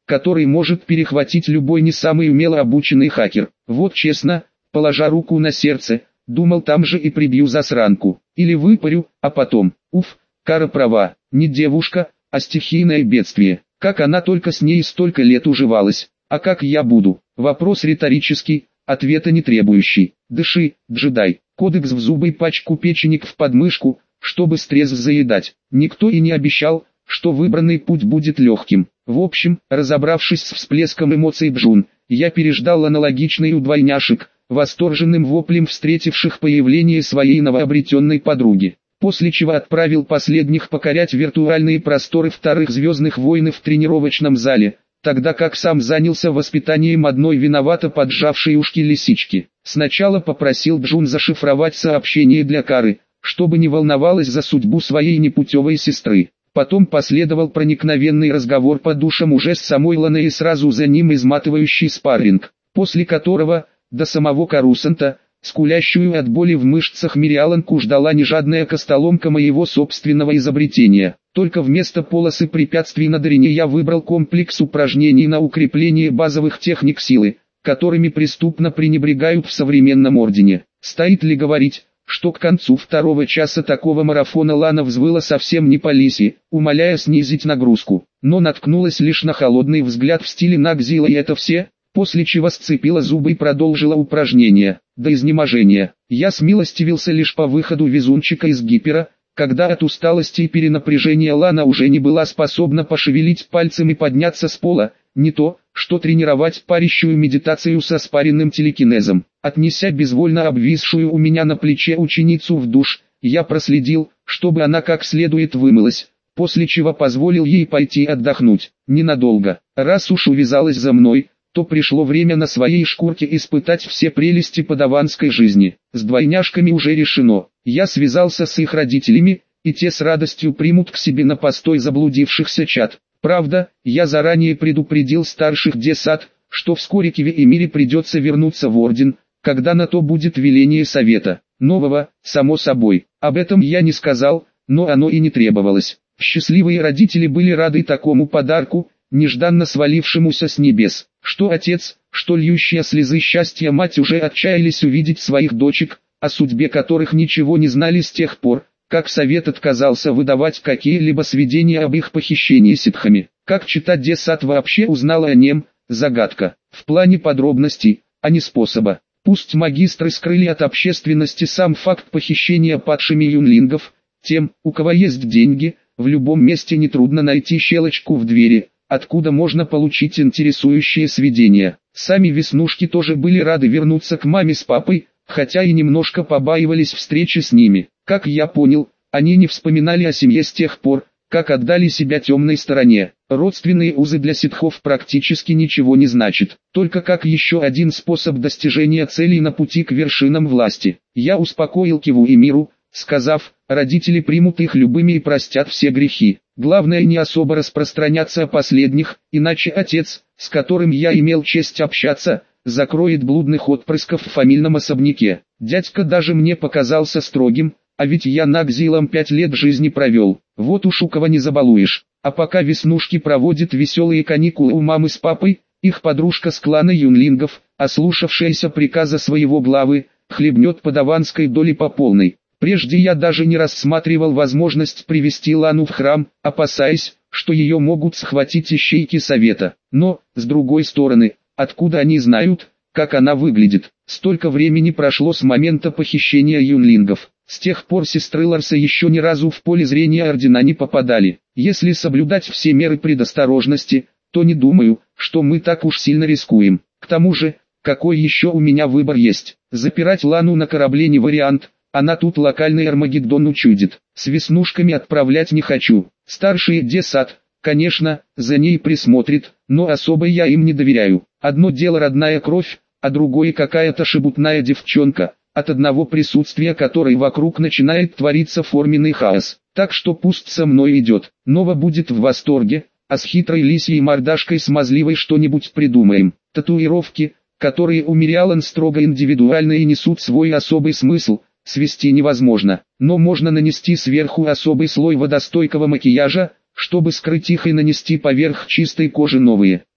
который может перехватить любой не самый умело обученный хакер. Вот честно, положа руку на сердце, думал, там же и прибью засранку. Или выпарю, а потом, Кара права, не девушка, а стихийное бедствие. Как она только с ней столько лет уживалась, а как я буду? Вопрос риторический, ответа не требующий. Дыши, джедай. Кодекс в зубы и пачку печенек в подмышку, чтобы стресс заедать. Никто и не обещал, что выбранный путь будет легким. В общем, разобравшись с всплеском эмоций Джун, я переждал аналогичный у двойняшек, восторженным воплем встретивших появление своей новообретенной подруги. После чего отправил последних покорять виртуальные просторы вторых «Звездных войн» в тренировочном зале, тогда как сам занялся воспитанием одной виновато поджавшей ушки лисички. Сначала попросил Джун зашифровать сообщение для Кары, чтобы не волновалась за судьбу своей непутевой сестры. Потом последовал проникновенный разговор по душам уже с самой Ланой и сразу за ним изматывающий спарринг, после которого, до самого Карусанта, скулящую от боли в мышцах Мириаланку ждала нежадная костоломка моего собственного изобретения. Только вместо полосы препятствий на Дарине я выбрал комплекс упражнений на укрепление базовых техник силы, которыми преступно пренебрегают в современном ордене. Стоит ли говорить, что к концу второго часа такого марафона Лана взвыла совсем не по лисе, умоляя снизить нагрузку, но наткнулась лишь на холодный взгляд в стиле Нагзила, и это все, после чего сцепила зубы и продолжила упражнение, до изнеможения. Я смилостивился лишь по выходу везунчика из гипера, когда от усталости и перенапряжения Лана уже не была способна пошевелить пальцем и подняться с пола, не то, что тренировать парящую медитацию со спаренным телекинезом. Отнеся безвольно обвисшую у меня на плече ученицу в душ, я проследил, чтобы она как следует вымылась, после чего позволил ей пойти отдохнуть. Ненадолго. Раз уж увязалась за мной, то пришло время на своей шкурке испытать все прелести подаванской жизни. С двойняшками уже решено. Я связался с их родителями, и те с радостью примут к себе на постой заблудившихся чад. Правда, я заранее предупредил старших десат, что вскоре Киви и Мире придется вернуться в орден, когда на то будет веление совета. Нового, само собой. Об этом я не сказал, но оно и не требовалось. Счастливые родители были рады такому подарку, нежданно свалившемуся с небес. Что отец, что льющая слезы счастья мать уже отчаялись увидеть своих дочек, о судьбе которых ничего не знали с тех пор, как совет отказался выдавать какие-либо сведения об их похищении ситхами. Как читать десат вообще узнала о нем, загадка. В плане подробностей, а не способа. Пусть магистры скрыли от общественности сам факт похищения падшими юнлингов, тем, у кого есть деньги, в любом месте нетрудно найти щелочку в двери, откуда можно получить интересующие сведения. Сами веснушки тоже были рады вернуться к маме с папой, хотя и немножко побаивались встречи с ними. Как я понял, они не вспоминали о семье с тех пор, как отдали себя темной стороне. Родственные узы для ситхов практически ничего не значат, только как еще один способ достижения целей на пути к вершинам власти. Я успокоил Киву и Миру, сказав, родители примут их любыми и простят все грехи. Главное не особо распространяться о последних, иначе отец, с которым я имел честь общаться, закроет блудных отпрысков в фамильном особняке. Дядька даже мне показался строгим, а ведь я Нагзилом 5 лет жизни провел. Вот уж у кого не забалуешь. А пока веснушки проводят веселые каникулы у мамы с папой, их подружка с клана юнлингов, ослушавшаяся приказа своего главы, хлебнет подаванской доли по полной. Прежде я даже не рассматривал возможность привести Лану в храм, опасаясь, что ее могут схватить ищейки совета. Но, с другой стороны, откуда они знают, как она выглядит? Столько времени прошло с момента похищения юнлингов. С тех пор сестры Ларса еще ни разу в поле зрения ордена не попадали. Если соблюдать все меры предосторожности, то не думаю, что мы так уж сильно рискуем. К тому же, какой еще у меня выбор есть? Запирать Лану на корабле не вариант, она тут локальный Армагеддон учудит. С веснушками отправлять не хочу. Старший десат, конечно, за ней присмотрит, но особо я им не доверяю. Одно дело родная кровь, а другое какая-то шебутная девчонка, от одного присутствия которой вокруг начинает твориться форменный хаос. Так что пусть со мной идет. Нова будет в восторге, а с хитрой лисьей мордашкой смазливой что-нибудь придумаем. Татуировки, которые у Мириалан строго индивидуальные и несут свой особый смысл, свести невозможно. Но можно нанести сверху особый слой водостойкого макияжа, чтобы скрыть их и нанести поверх чистой кожи новые.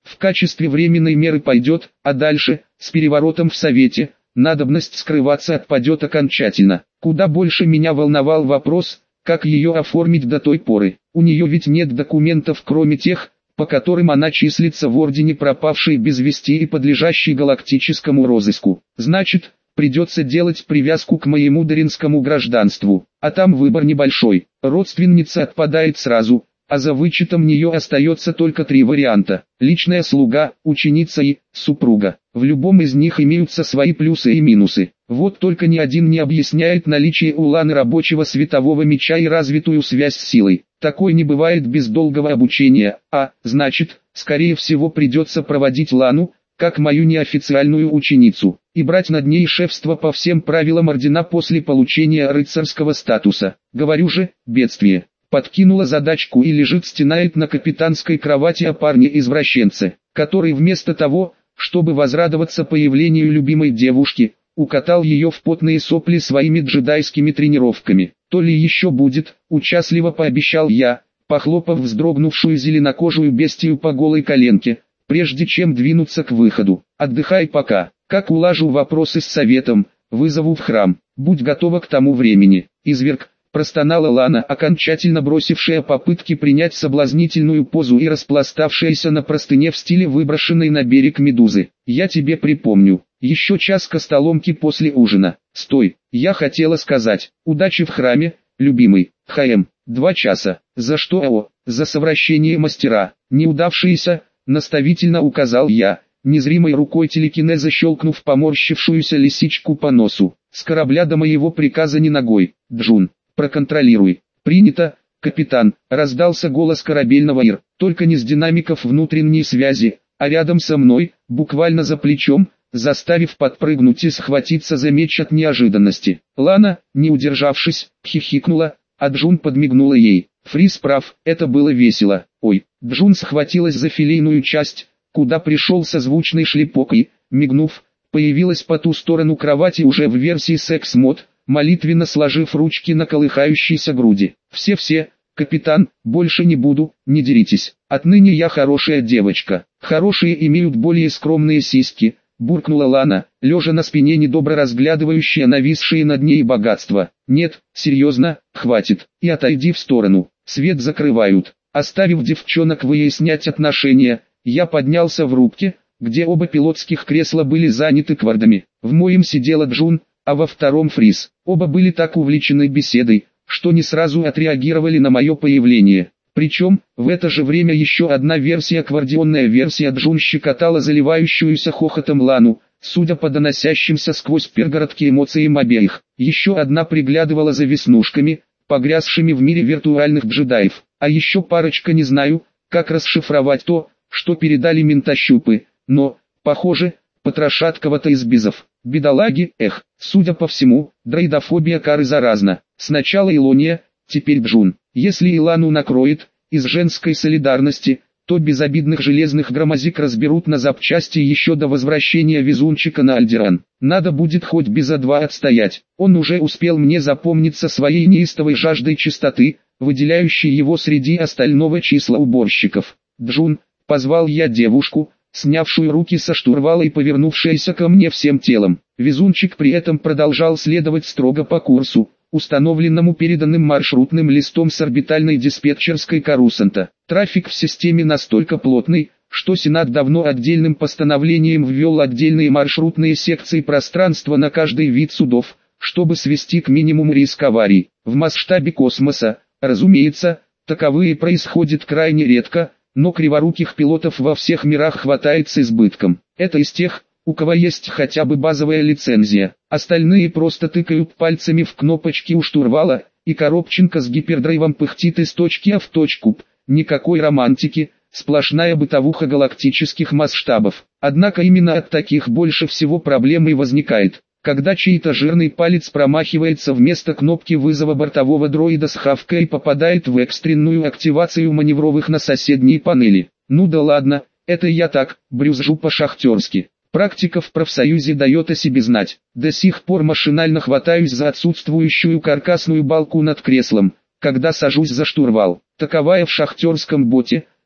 в качестве временной меры пойдет, а дальше, с переворотом в Совете, надобность скрываться отпадет окончательно. Куда больше меня волновал вопрос, как ее оформить до той поры. У нее ведь нет документов, кроме тех, по которым она числится в ордене пропавшей без вести и подлежащей галактическому розыску. Значит, придется делать привязку к моему даринскому гражданству, а там выбор небольшой. Родственница отпадает сразу, а за вычетом нее остается только 3 варианта: личная слуга, ученица и супруга. В любом из них имеются свои плюсы и минусы. Вот только ни один не объясняет наличие у Ланы рабочего светового меча и развитую связь с силой. Такой не бывает без долгого обучения, а, значит, скорее всего придется проводить Лану, как мою неофициальную ученицу, и брать над ней шефство по всем правилам ордена после получения рыцарского статуса. Говорю же, бедствие. Подкинула задачку и лежит стенает на капитанской кровати о парне-извращенце, который вместо того, чтобы возрадоваться появлению любимой девушки, укатал ее в потные сопли своими джедайскими тренировками. То ли еще будет, участливо пообещал я, похлопав вздрогнувшую зеленокожую бестию по голой коленке, прежде чем двинуться к выходу. Отдыхай пока, как улажу вопросы с советом, вызову в храм, будь готова к тому времени. Изверг, простонала Лана, окончательно бросившая попытки принять соблазнительную позу и распластавшаяся на простыне в стиле выброшенной на берег медузы. Я тебе припомню, еще час костоломки после ужина. Стой, я хотела сказать, удачи в храме, любимый. ХМ, 2 часа. За что? За совращение мастера. Неудавшиеся, наставительно указал я, незримой рукой телекинеза щелкнув поморщившуюся лисичку по носу. С корабля до моего приказа ни ногой. Джун, проконтролируй. Принято, капитан, раздался голос корабельного Ир, только не с динамиков внутренней связи, а рядом со мной, буквально за плечом, заставив подпрыгнуть и схватиться за меч от неожиданности. Лана, не удержавшись, хихикнула, а Джун подмигнула ей. Фриз прав, это было весело. Ой, Джун схватилась за филейную часть, куда пришел созвучный шлепок и, мигнув, появилась по ту сторону кровати уже в версии секс-мод, молитвенно сложив ручки на колыхающейся груди. Все-все, капитан, больше не буду, не деритесь. Отныне я хорошая девочка. Хорошие имеют более скромные сиськи, буркнула Лана, лежа на спине недобро разглядывающая нависшие над ней богатства. Нет, серьезно, хватит, и отойди в сторону, свет закрывают. Оставив девчонок выяснять отношения, я поднялся в рубке, где оба пилотских кресла были заняты квардами. В моем сидела Джун, а во втором Фриз. Оба были так увлечены беседой, что не сразу отреагировали на мое появление. Причем, в это же время еще одна версия, квардионная версия Джун, щекотала заливающуюся хохотом Лану, судя по доносящимся сквозь перегородки эмоциям обеих. Еще одна приглядывала за веснушками, погрязшими в мире виртуальных джедаев. А еще парочка, не знаю, как расшифровать то, что передали ментощупы, но, похоже, потрошат кого-то из бизов. Бедолаги, судя по всему, дроидофобия кары заразна. Сначала Илония, теперь Джун. Если Илану накроет, из женской солидарности, то безобидных железных громозик разберут на запчасти еще до возвращения везунчика на Альдеран. Надо будет хоть беза 2 отстоять. Он уже успел мне запомниться своей неистовой жаждой чистоты, выделяющей его среди остального числа уборщиков. Джун, позвал я девушку, снявшую руки со штурвала и повернувшаяся ко мне всем телом. Везунчик при этом продолжал следовать строго по курсу, установленному переданным маршрутным листом с орбитальной диспетчерской Корусанта. Трафик в системе настолько плотный, что Сенат давно отдельным постановлением ввел отдельные маршрутные секции пространства на каждый вид судов, чтобы свести к минимуму риск аварий. В масштабе космоса, разумеется, таковые происходят крайне редко, но криворуких пилотов во всех мирах хватает с избытком. Это из тех, у кого есть хотя бы базовая лицензия. Остальные просто тыкают пальцами в кнопочки у штурвала, и коробчинка с гипердрайвом пыхтит из точки А в точку П. Никакой романтики, сплошная бытовуха галактических масштабов. Однако именно от таких больше всего проблем и возникает, когда чей-то жирный палец промахивается вместо кнопки вызова бортового дроида с хавкой и попадает в экстренную активацию маневровых на соседней панели. Ну да ладно, это я так, брюзжу по-шахтерски. Практика в профсоюзе дает о себе знать. До сих пор машинально хватаюсь за отсутствующую каркасную балку над креслом, когда сажусь за штурвал. Таковая в шахтерском боте,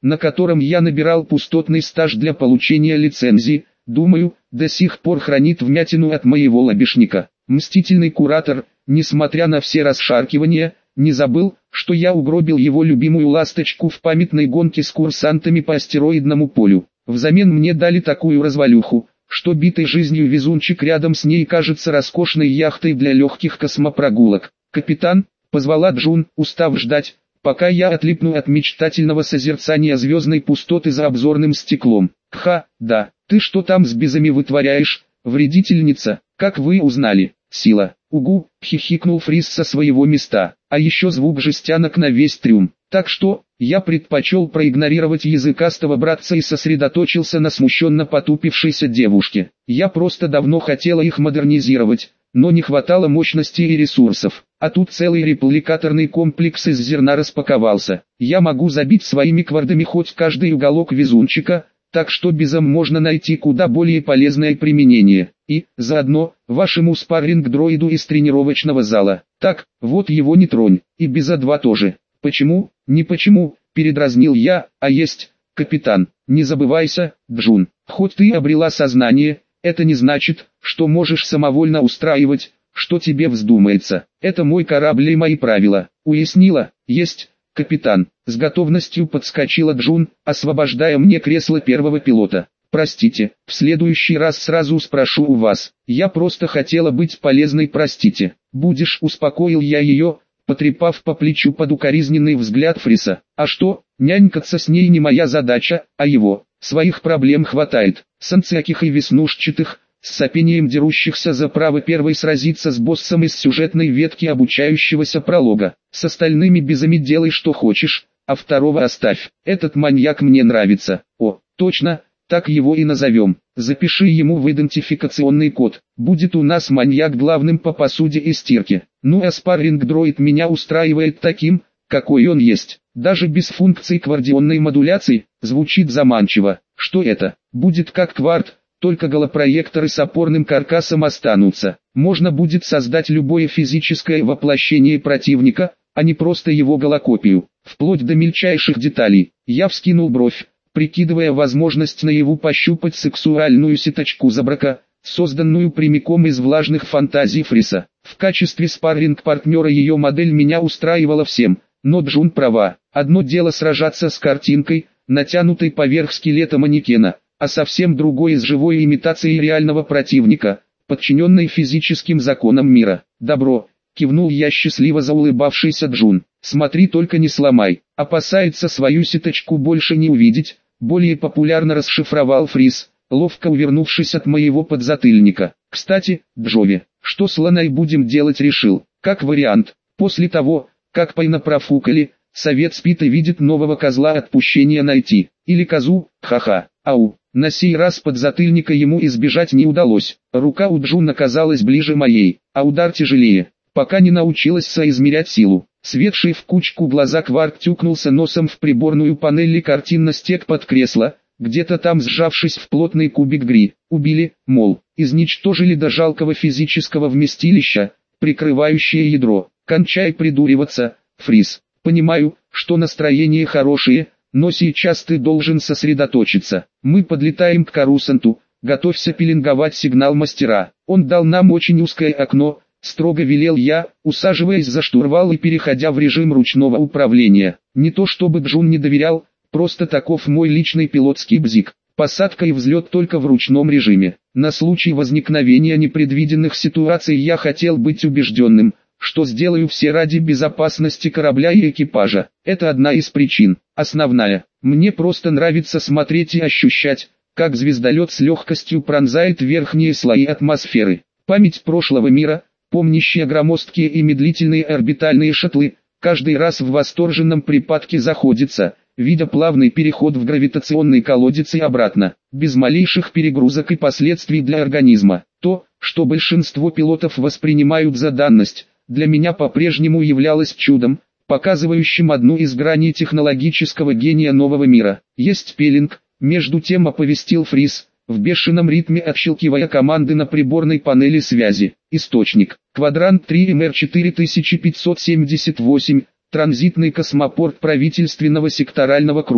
на котором я набирал пустотный стаж для получения лицензии, думаю, до сих пор хранит вмятину от моего лобешника. Мстительный куратор, несмотря на все расшаркивания, не забыл, что я угробил его любимую ласточку в памятной гонке с курсантами по астероидному полю. Взамен мне дали такую развалюху, что битый жизнью везунчик рядом с ней кажется роскошной яхтой для легких космопрогулок. «Капитан», — позвала Джун, устав ждать, пока я отлипну от мечтательного созерцания звездной пустоты за обзорным стеклом. «Кха, да, ты что там с безами вытворяешь, вредительница, как вы узнали?» «Сила». «Угу», — хихикнул Фрис со своего места, а еще звук жестянок на весь трюм. Так что, я предпочел проигнорировать языкастого братца и сосредоточился на смущенно потупившейся девушке. Я просто давно хотела их модернизировать, но не хватало мощности и ресурсов. А тут целый репликаторный комплекс из зерна распаковался. Я могу забить своими квардами хоть каждый уголок везунчика, так что безам можно найти куда более полезное применение. И, заодно, вашему спарринг-дроиду из тренировочного зала. Так, вот его не тронь, и беза 2 тоже. «Почему, не почему», — передразнил я, «а есть, капитан, не забывайся, Джун, хоть ты обрела сознание, это не значит, что можешь самовольно устраивать, что тебе вздумается. Это мой корабль и мои правила». «Уяснила?» «Есть, капитан», — с готовностью подскочила Джун, освобождая мне кресло первого пилота. «Простите, в следующий раз сразу спрошу у вас, я просто хотела быть полезной, простите». «Будешь», — успокоил я ее, потрепав по плечу под укоризненный взгляд Фриса. «А что, нянькаться с ней не моя задача, а его. Своих проблем хватает, санцаких и веснушчатых, с сопением дерущихся за право первой сразиться с боссом из сюжетной ветки обучающегося пролога. С остальными безами делай что хочешь, а второго оставь. Этот маньяк мне нравится». «О, точно, так его и назовем. Запиши ему в идентификационный код. Будет у нас маньяк главным по посуде и стирке. Ну а спарринг-дроид меня устраивает таким, какой он есть. Даже без функций квардионной модуляции, звучит заманчиво. Что это? Будет как кварт, только голопроекторы с опорным каркасом останутся. Можно будет создать любое физическое воплощение противника, а не просто его голокопию. Вплоть до мельчайших деталей. Я вскинул бровь, прикидывая возможность наяву пощупать сексуальную сеточку Забрака, созданную прямиком из влажных фантазий Фриса. В качестве спарринг-партнера ее модель меня устраивала всем, но Джун права. Одно дело сражаться с картинкой, натянутой поверх скелета манекена, а совсем другое с живой имитацией реального противника, подчиненной физическим законам мира. «Добро», — кивнул я счастливо заулыбавшийся Джун. «Смотри, только не сломай». «Опасается свою сеточку больше не увидеть», — более популярно расшифровал Фрис, ловко увернувшись от моего подзатыльника. «Кстати, Джови, что с Ланой будем делать, решил?» «Как вариант, после того, как Пайна профукали, совет спит и видит нового козла отпущения найти. Или козу, ха-ха, ау». На сей раз подзатыльника ему избежать не удалось. Рука у Джун оказалась ближе моей, а удар тяжелее, пока не научилась соизмерять силу. Светший в кучку глаза Кварк тюкнулся носом в приборную панель и картинно стек под кресло, где-то там сжавшись в плотный кубик гри. «Убили, мол, изничтожили до жалкого физического вместилища, прикрывающее ядро. Кончай придуриваться, Фрис. Понимаю, что настроение хорошее, но сейчас ты должен сосредоточиться. Мы подлетаем к Корусанту, готовься пеленговать сигнал мастера. Он дал нам очень узкое окно», — строго велел я, усаживаясь за штурвал и переходя в режим ручного управления. Не то чтобы Джун не доверял, просто таков мой личный пилотский бзик. Посадка и взлет только в ручном режиме. На случай возникновения непредвиденных ситуаций я хотел быть убежденным, что сделаю все ради безопасности корабля и экипажа. Это одна из причин. Основная. Мне просто нравится смотреть и ощущать, как звездолет с легкостью пронзает верхние слои атмосферы. Память прошлого мира, помнящая громоздкие и медлительные орбитальные шаттлы, каждый раз в восторженном припадке заходится, видя плавный переход в гравитационный колодец и обратно, без малейших перегрузок и последствий для организма. То, что большинство пилотов воспринимают за данность, для меня по-прежнему являлось чудом, показывающим одну из граней технологического гения нового мира. «Есть пеленг», между тем оповестил Фрис, в бешеном ритме отщелкивая команды на приборной панели связи. «Источник. Квадрант 3 МР 4578, транзитный космопорт правительственного секторального круга.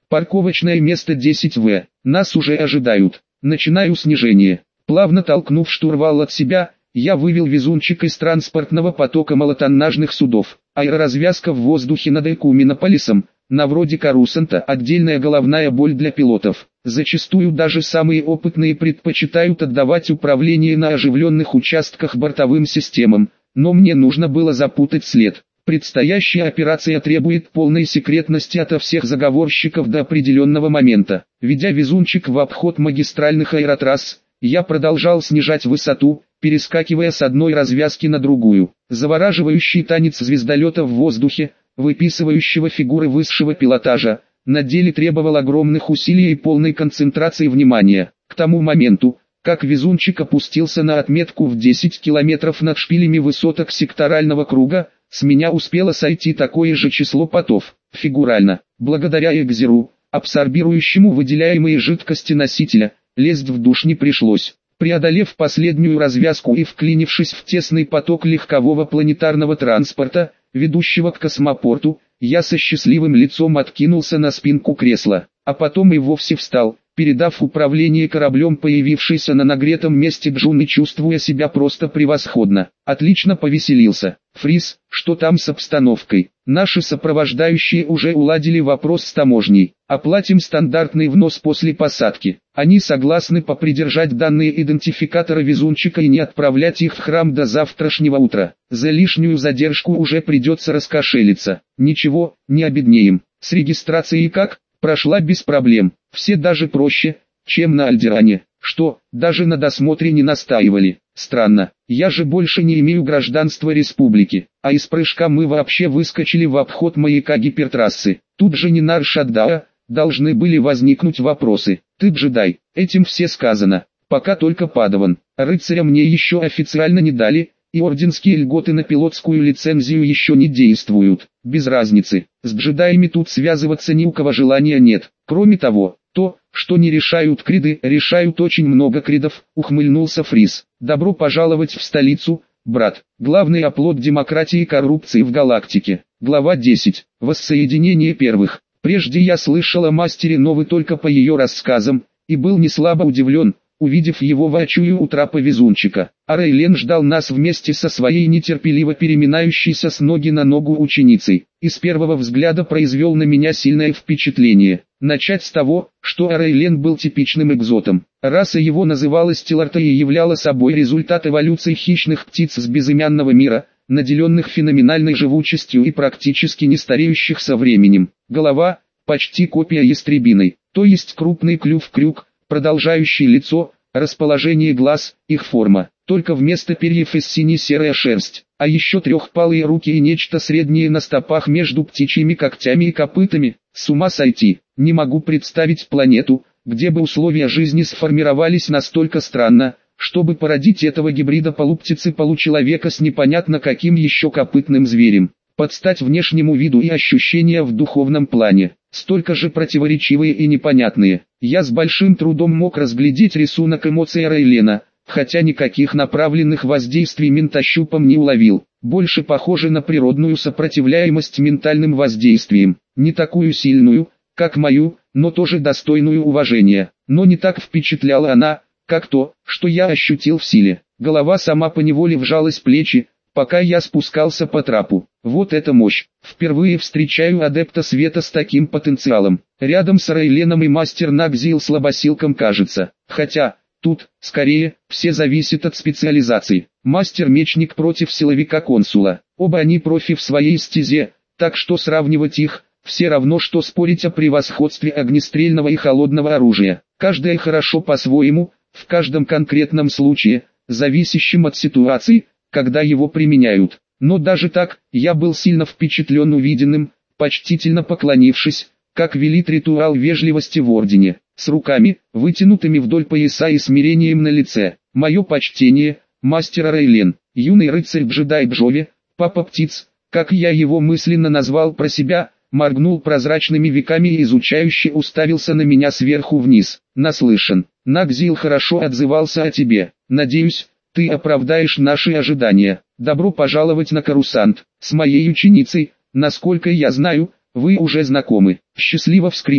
Парковочное место 10В. Нас уже ожидают. Начинаю снижение. Плавно толкнув штурвал от себя, я вывел везунчик из транспортного потока малотоннажных судов. Аэроразвязка в воздухе над Экуминополисом, на вроде Корусанта, отдельная головная боль для пилотов. Зачастую даже самые опытные предпочитают отдавать управление на оживленных участках бортовым системам, но мне нужно было запутать след. Предстоящая операция требует полной секретности ото всех заговорщиков до определенного момента. Ведя везунчик в обход магистральных аэротрасс, я продолжал снижать высоту, перескакивая с одной развязки на другую. Завораживающий танец звездолета в воздухе, выписывающего фигуры высшего пилотажа, на деле требовал огромных усилий и полной концентрации внимания. К тому моменту, как везунчик опустился на отметку в 10 километров над шпилями высоток секторального круга, с меня успело сойти такое же число потов. Фигурально, благодаря экзеру, абсорбирующему выделяемые жидкости носителя, лезть в душ не пришлось. Преодолев последнюю развязку и вклинившись в тесный поток легкового планетарного транспорта, ведущего к космопорту, я со счастливым лицом откинулся на спинку кресла, а потом и вовсе встал, передав управление кораблем появившейся на нагретом месте Джун и чувствуя себя просто превосходно. Отлично повеселился. Фриз, что там с обстановкой? Наши сопровождающие уже уладили вопрос с таможней. Оплатим стандартный взнос после посадки. Они согласны попридержать данные идентификатора везунчика и не отправлять их в храм до завтрашнего утра. За лишнюю задержку уже придется раскошелиться. Ничего, не обеднеем. С регистрацией как? Прошла без проблем. Все даже проще, чем на Альдеране. Что, даже на досмотре не настаивали. Странно, я же больше не имею гражданства республики, а из прыжка мы вообще выскочили в обход маяка гипертрассы. Тут же не на Аршаддаа, должны были возникнуть вопросы. Ты джедай, этим все сказано. Пока только падаван. Рыцаря мне еще официально не дали, и орденские льготы на пилотскую лицензию еще не действуют. Без разницы, с джедаями тут связываться ни у кого желания нет. Кроме того, то, что не решают криды, решают очень много кридов, ухмыльнулся Фриз. Добро пожаловать в столицу, брат. Главный оплот демократии и коррупции в галактике. Глава 10. Воссоединение первых. Прежде я слышал о мастере Новы только по ее рассказам, и был неслабо удивлен, увидев его воочию у трапа везунчика. А Рейлен ждал нас вместе со своей нетерпеливо переминающейся с ноги на ногу ученицей, и с первого взгляда произвел на меня сильное впечатление. Начать с того, что Рейлен был типичным экзотом. Раса его называлась Теларта и являла собой результат эволюции хищных птиц с безымянного мира, наделенных феноменальной живучестью и практически не стареющих со временем. Голова – почти копия ястребиной, то есть крупный клюв-крюк, продолжающий лицо, расположение глаз, их форма. Только вместо перьев из сине-серая шерсть, а еще трехпалые руки и нечто среднее на стопах между птичьими когтями и копытами. С ума сойти, не могу представить планету, где бы условия жизни сформировались настолько странно, чтобы породить этого гибрида полуптицы-получеловека с непонятно каким еще копытным зверем. Под стать внешнему виду и ощущения в духовном плане, столько же противоречивые и непонятные. Я с большим трудом мог разглядеть рисунок эмоций Рейлена, хотя никаких направленных воздействий ментощупом не уловил. Больше похоже на природную сопротивляемость ментальным воздействиям, не такую сильную, как мою, но тоже достойную уважения. Но не так впечатляла она, как то, что я ощутил в силе. Голова сама поневоле вжалась в плечи, пока я спускался по трапу. Вот это мощь. Впервые встречаю адепта света с таким потенциалом. Рядом с Рейленом и мастер Нагзил слабосилком кажется. Хотя, тут, скорее, все зависит от специализации. Мастер-мечник против силовика-консула. Оба они профи в своей стезе, так что сравнивать их, все равно что спорить о превосходстве огнестрельного и холодного оружия. Каждое хорошо по-своему, в каждом конкретном случае, зависящем от ситуации, когда его применяют. Но даже так, я был сильно впечатлен увиденным, почтительно поклонившись, как велит ритуал вежливости в ордене, с руками, вытянутыми вдоль пояса и смирением на лице. Мое почтение, мастер Рейлен, юный рыцарь-джедай Джови, папа птиц, как я его мысленно назвал про себя, моргнул прозрачными веками и изучающе уставился на меня сверху вниз. Наслышан, Нагзил хорошо отзывался о тебе, надеюсь, ты оправдаешь наши ожидания. Добро пожаловать на Корусант. С моей ученицей, насколько я знаю, вы уже знакомы. Счастливо вскрикнув,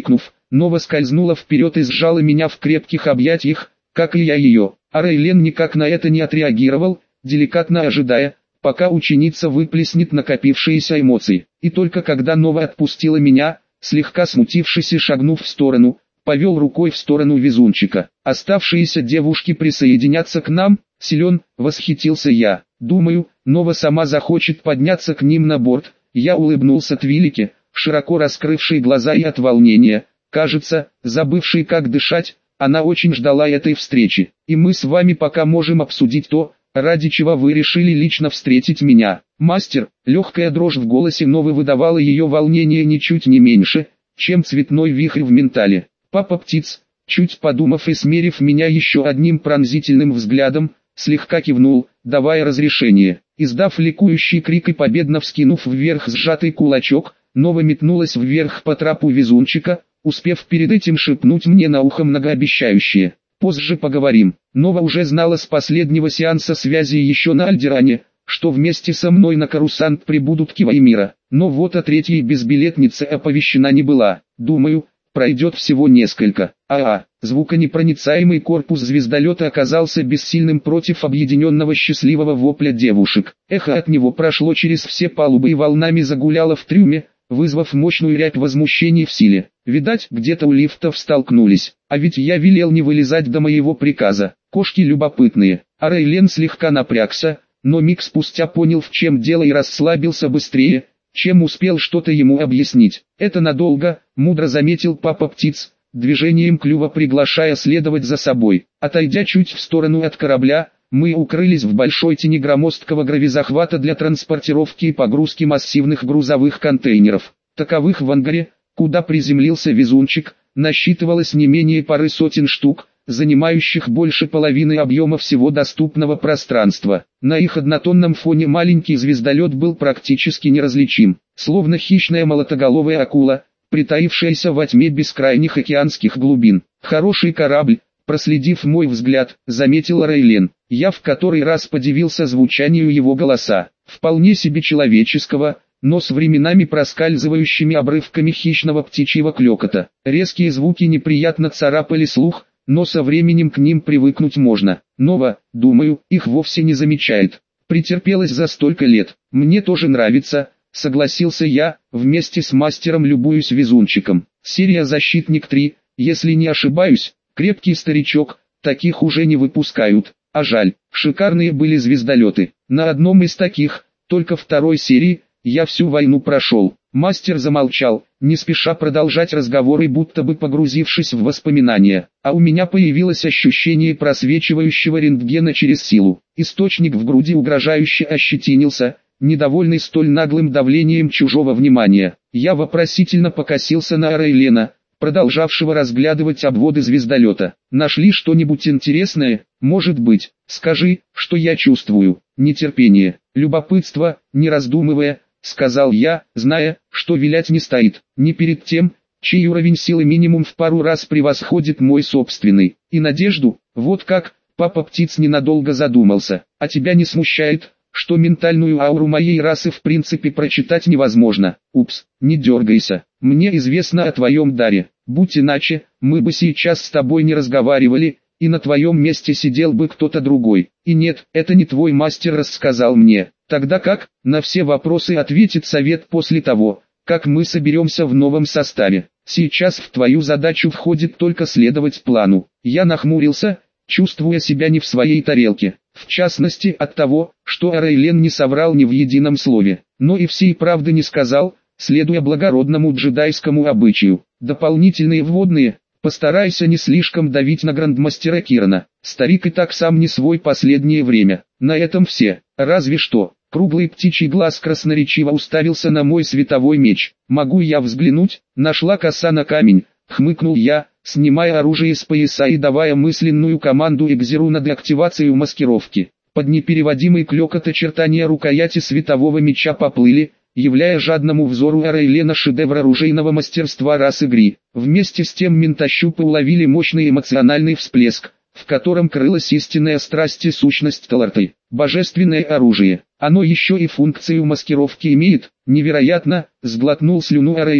Нова скользнула вперед и сжала меня в крепких объятиях, как и я ее. А Рейлен никак на это не отреагировал, деликатно ожидая, пока ученица выплеснет накопившиеся эмоции. И только когда Нова отпустила меня, слегка смутившись и шагнув в сторону, повел рукой в сторону везунчика. Оставшиеся девушки присоединятся к нам, силен, восхитился я. Думаю, Нова сама захочет подняться к ним на борт. Я улыбнулся Твилике, широко раскрывшей глаза и от волнения, кажется, забывшей как дышать. Она очень ждала этой встречи. И мы с вами пока можем обсудить то, ради чего вы решили лично встретить меня. Мастер, легкая дрожь в голосе Новы выдавала ее волнение ничуть не меньше, чем цветной вихрь в ментале. Папа Птиц, чуть подумав и смерив меня еще одним пронзительным взглядом, слегка кивнул, давая разрешение. Издав ликующий крик и победно вскинув вверх сжатый кулачок, Нова метнулась вверх по трапу везунчика, успев перед этим шепнуть мне на ухо многообещающее. Позже поговорим. Нова уже знала с последнего сеанса связи еще на Альдеране, что вместе со мной на Карусант прибудут Кива и Мира. Но вот о третьей безбилетнице оповещена не была. Думаю, пройдет всего несколько. Звуконепроницаемый корпус звездолета оказался бессильным против объединенного счастливого вопля девушек. Эхо от него прошло через все палубы и волнами загуляло в трюме, вызвав мощную рябь возмущений в силе. Видать, где-то у лифтов столкнулись. А ведь я велел не вылезать до моего приказа. Кошки любопытные. А Рейлен слегка напрягся, но миг спустя понял, в чем дело, и расслабился быстрее, чем успел что-то ему объяснить. Это надолго, мудро заметил папа Птиц, движением клюва приглашая следовать за собой. Отойдя чуть в сторону от корабля, мы укрылись в большой тени громоздкого гравизахвата для транспортировки и погрузки массивных грузовых контейнеров. Таковых в ангаре, куда приземлился везунчик, насчитывалось не менее пары сотен штук, занимающих больше половины объема всего доступного пространства. На их однотонном фоне маленький звездолет был практически неразличим, словно хищная молотоголовая акула, притаившаяся во тьме бескрайних океанских глубин. «Хороший корабль», проследив мой взгляд, заметил Рейлен. Я в который раз подивился звучанию его голоса, вполне себе человеческого, но с временами проскальзывающими обрывками хищного птичьего клёкота. Резкие звуки неприятно царапали слух, но со временем к ним привыкнуть можно. Нова, думаю, их вовсе не замечает. Претерпелась за столько лет. Мне тоже нравится, согласился я, вместе с мастером любуюсь везунчиком. Серия «Защитник 3», если не ошибаюсь, крепкий старичок, таких уже не выпускают. А жаль, шикарные были звездолеты. На одном из таких, только второй серии, я всю войну прошел. Мастер замолчал, не спеша продолжать разговор и будто бы погрузившись в воспоминания. А у меня появилось ощущение просвечивающего рентгена через силу. Источник в груди угрожающе ощетинился, недовольный столь наглым давлением чужого внимания. Я вопросительно покосился на Рейлена, продолжавшего разглядывать обводы звездолета. Нашли что-нибудь интересное? Может быть. Скажи, что я чувствую. Нетерпение, любопытство, не раздумывая, сказал я, зная, что вилять не стоит. Не перед тем, чей уровень силы минимум в пару раз превосходит мой собственный. И надежду, вот как, папа Птиц ненадолго задумался. А тебя не смущает, что ментальную ауру моей расы в принципе прочитать невозможно? Упс, не дергайся. Мне известно о твоем даре. Будь иначе, мы бы сейчас с тобой не разговаривали, и на твоем месте сидел бы кто-то другой. И нет, это не твой мастер рассказал мне. Тогда как? На все вопросы ответит совет после того, как мы соберемся в новом составе. Сейчас в твою задачу входит только следовать плану. Я нахмурился, чувствуя себя не в своей тарелке. В частности от того, что Рейлен не соврал ни в едином слове, но и всей правды не сказал, следуя благородному джедайскому обычаю. Дополнительные вводные: постарайся не слишком давить на грандмастера Кирана. Старик и так сам не свой последнее время. На этом все. Разве что. Круглый птичий глаз красноречиво уставился на мой световой меч. Могу я взглянуть? Нашла коса на камень, хмыкнул я, снимая оружие с пояса и давая мысленную команду Экзеру на деактивацию маскировки. Под непереводимый клёкот очертания рукояти светового меча поплыли, являя жадному взору Рейлена шедевр оружейного мастерства расы Гри. Вместе с тем ментощупы уловили мощный эмоциональный всплеск, в котором крылась истинная страсть и сущность Таларты. Божественное оружие. Оно еще и функцию маскировки имеет. Невероятно, сглотнул слюну Рейлен.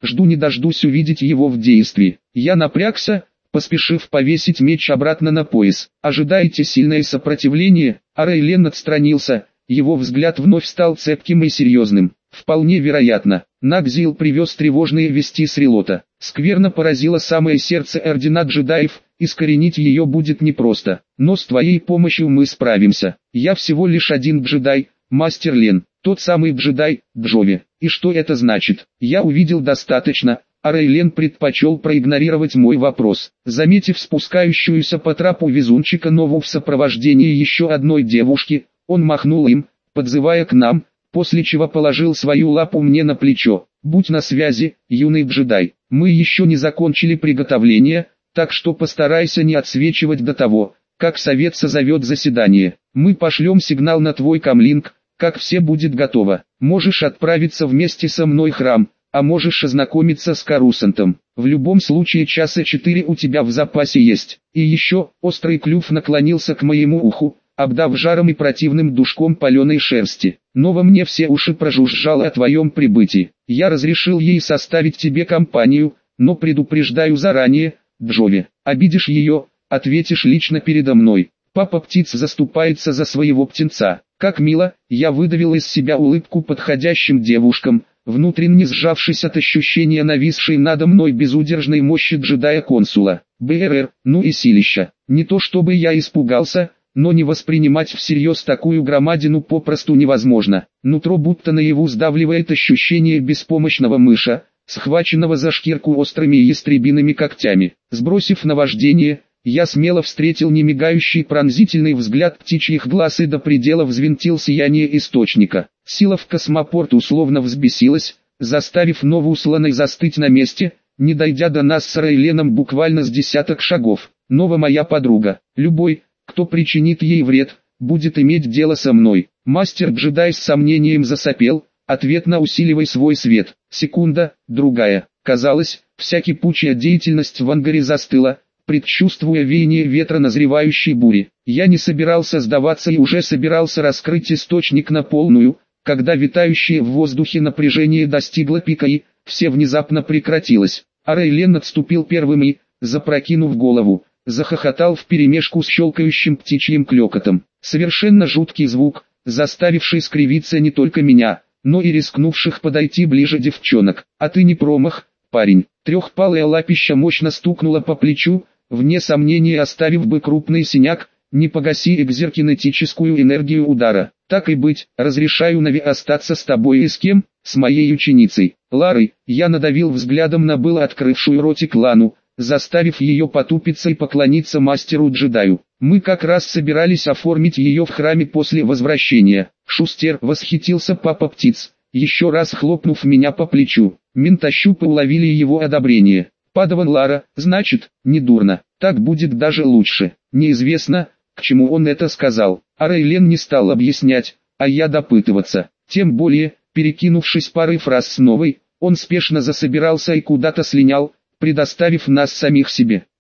Жду не дождусь увидеть его в действии. Я напрягся, поспешив повесить меч обратно на пояс. Ожидаете сильное сопротивление? Рейлен отстранился, его взгляд вновь стал цепким и серьезным. Вполне вероятно. Нагзил привез тревожные вести с Релота. Скверно поразило самое сердце ордена джедаев, искоренить ее будет непросто. Но с твоей помощью мы справимся. Я всего лишь один джедай, мастер Лен, тот самый джедай, Джови. И что это значит? Я увидел достаточно, а Рейлен предпочел проигнорировать мой вопрос. Заметив спускающуюся по трапу везунчика Нову в сопровождении еще одной девушки, он махнул им, подзывая к нам, после чего положил свою лапу мне на плечо. «Будь на связи, юный джедай, мы еще не закончили приготовление, так что постарайся не отсвечивать до того, как совет созовет заседание. Мы пошлем сигнал на твой камлинг, как все будет готово. Можешь отправиться вместе со мной в храм, а можешь ознакомиться с Карусантом. В любом случае часа 4 у тебя в запасе есть. И еще». Острый клюв наклонился к моему уху, обдав жаром и противным душком паленой шерсти. «Нова мне все уши прожужжала о твоем прибытии. Я разрешил ей составить тебе компанию, но предупреждаю заранее, Джови, обидишь ее, ответишь лично передо мной». Папа птиц заступается за своего птенца. Как мило, я выдавил из себя улыбку подходящим девушкам, внутренне сжавшись от ощущения нависшей надо мной безудержной мощи джедая-консула. БРР, ну и силища. Не то чтобы я испугался, но не воспринимать всерьез такую громадину попросту невозможно. Нутро будто наяву сдавливает ощущение беспомощного мыша, схваченного за шкирку острыми и ястребиными когтями. Сбросив наваждение, я смело встретил немигающий пронзительный взгляд птичьих глаз и до предела взвинтил сияние источника. Сила в космопорт условно взбесилась, заставив Нову слоной застыть на месте, не дойдя до нас с Рейленом буквально с десяток шагов. Нова моя подруга. Любой, кто причинит ей вред, будет иметь дело со мной. Мастер-джедай с сомнением засопел, ответно усиливая свой свет. Секунда, другая. Казалось, вся кипучая деятельность в ангаре застыла, предчувствуя веяние ветра назревающей бури. Я не собирался сдаваться и уже собирался раскрыть источник на полную, когда витающее в воздухе напряжение достигло пика и все внезапно прекратилось. А Рейлен отступил первым и, запрокинув голову, захохотал вперемешку с щелкающим птичьим клёкотом. Совершенно жуткий звук, заставивший скривиться не только меня, но и рискнувших подойти ближе девчонок. «А ты не промах, парень». Трехпалая лапища мощно стукнула по плечу, вне сомнения оставив бы крупный синяк, не погаси экзеркинетическую энергию удара. «Так и быть, разрешаю Нави остаться с тобой и с кем? С моей ученицей, Ларой». Я надавил взглядом на было открывшую ротик Лану, заставив ее потупиться и поклониться мастеру-джедаю. «Мы как раз собирались оформить ее в храме после возвращения». «Шустер!» — восхитился папа птиц, еще раз хлопнув меня по плечу. Ментощупы уловили его одобрение. «Падаван Лара, значит, недурно, так будет даже лучше». Неизвестно, к чему он это сказал, а Рейлен не стал объяснять, а я допытываться. Тем более, перекинувшись парой фраз с Новой, он спешно засобирался и куда-то слинял, предоставив нас самих себе.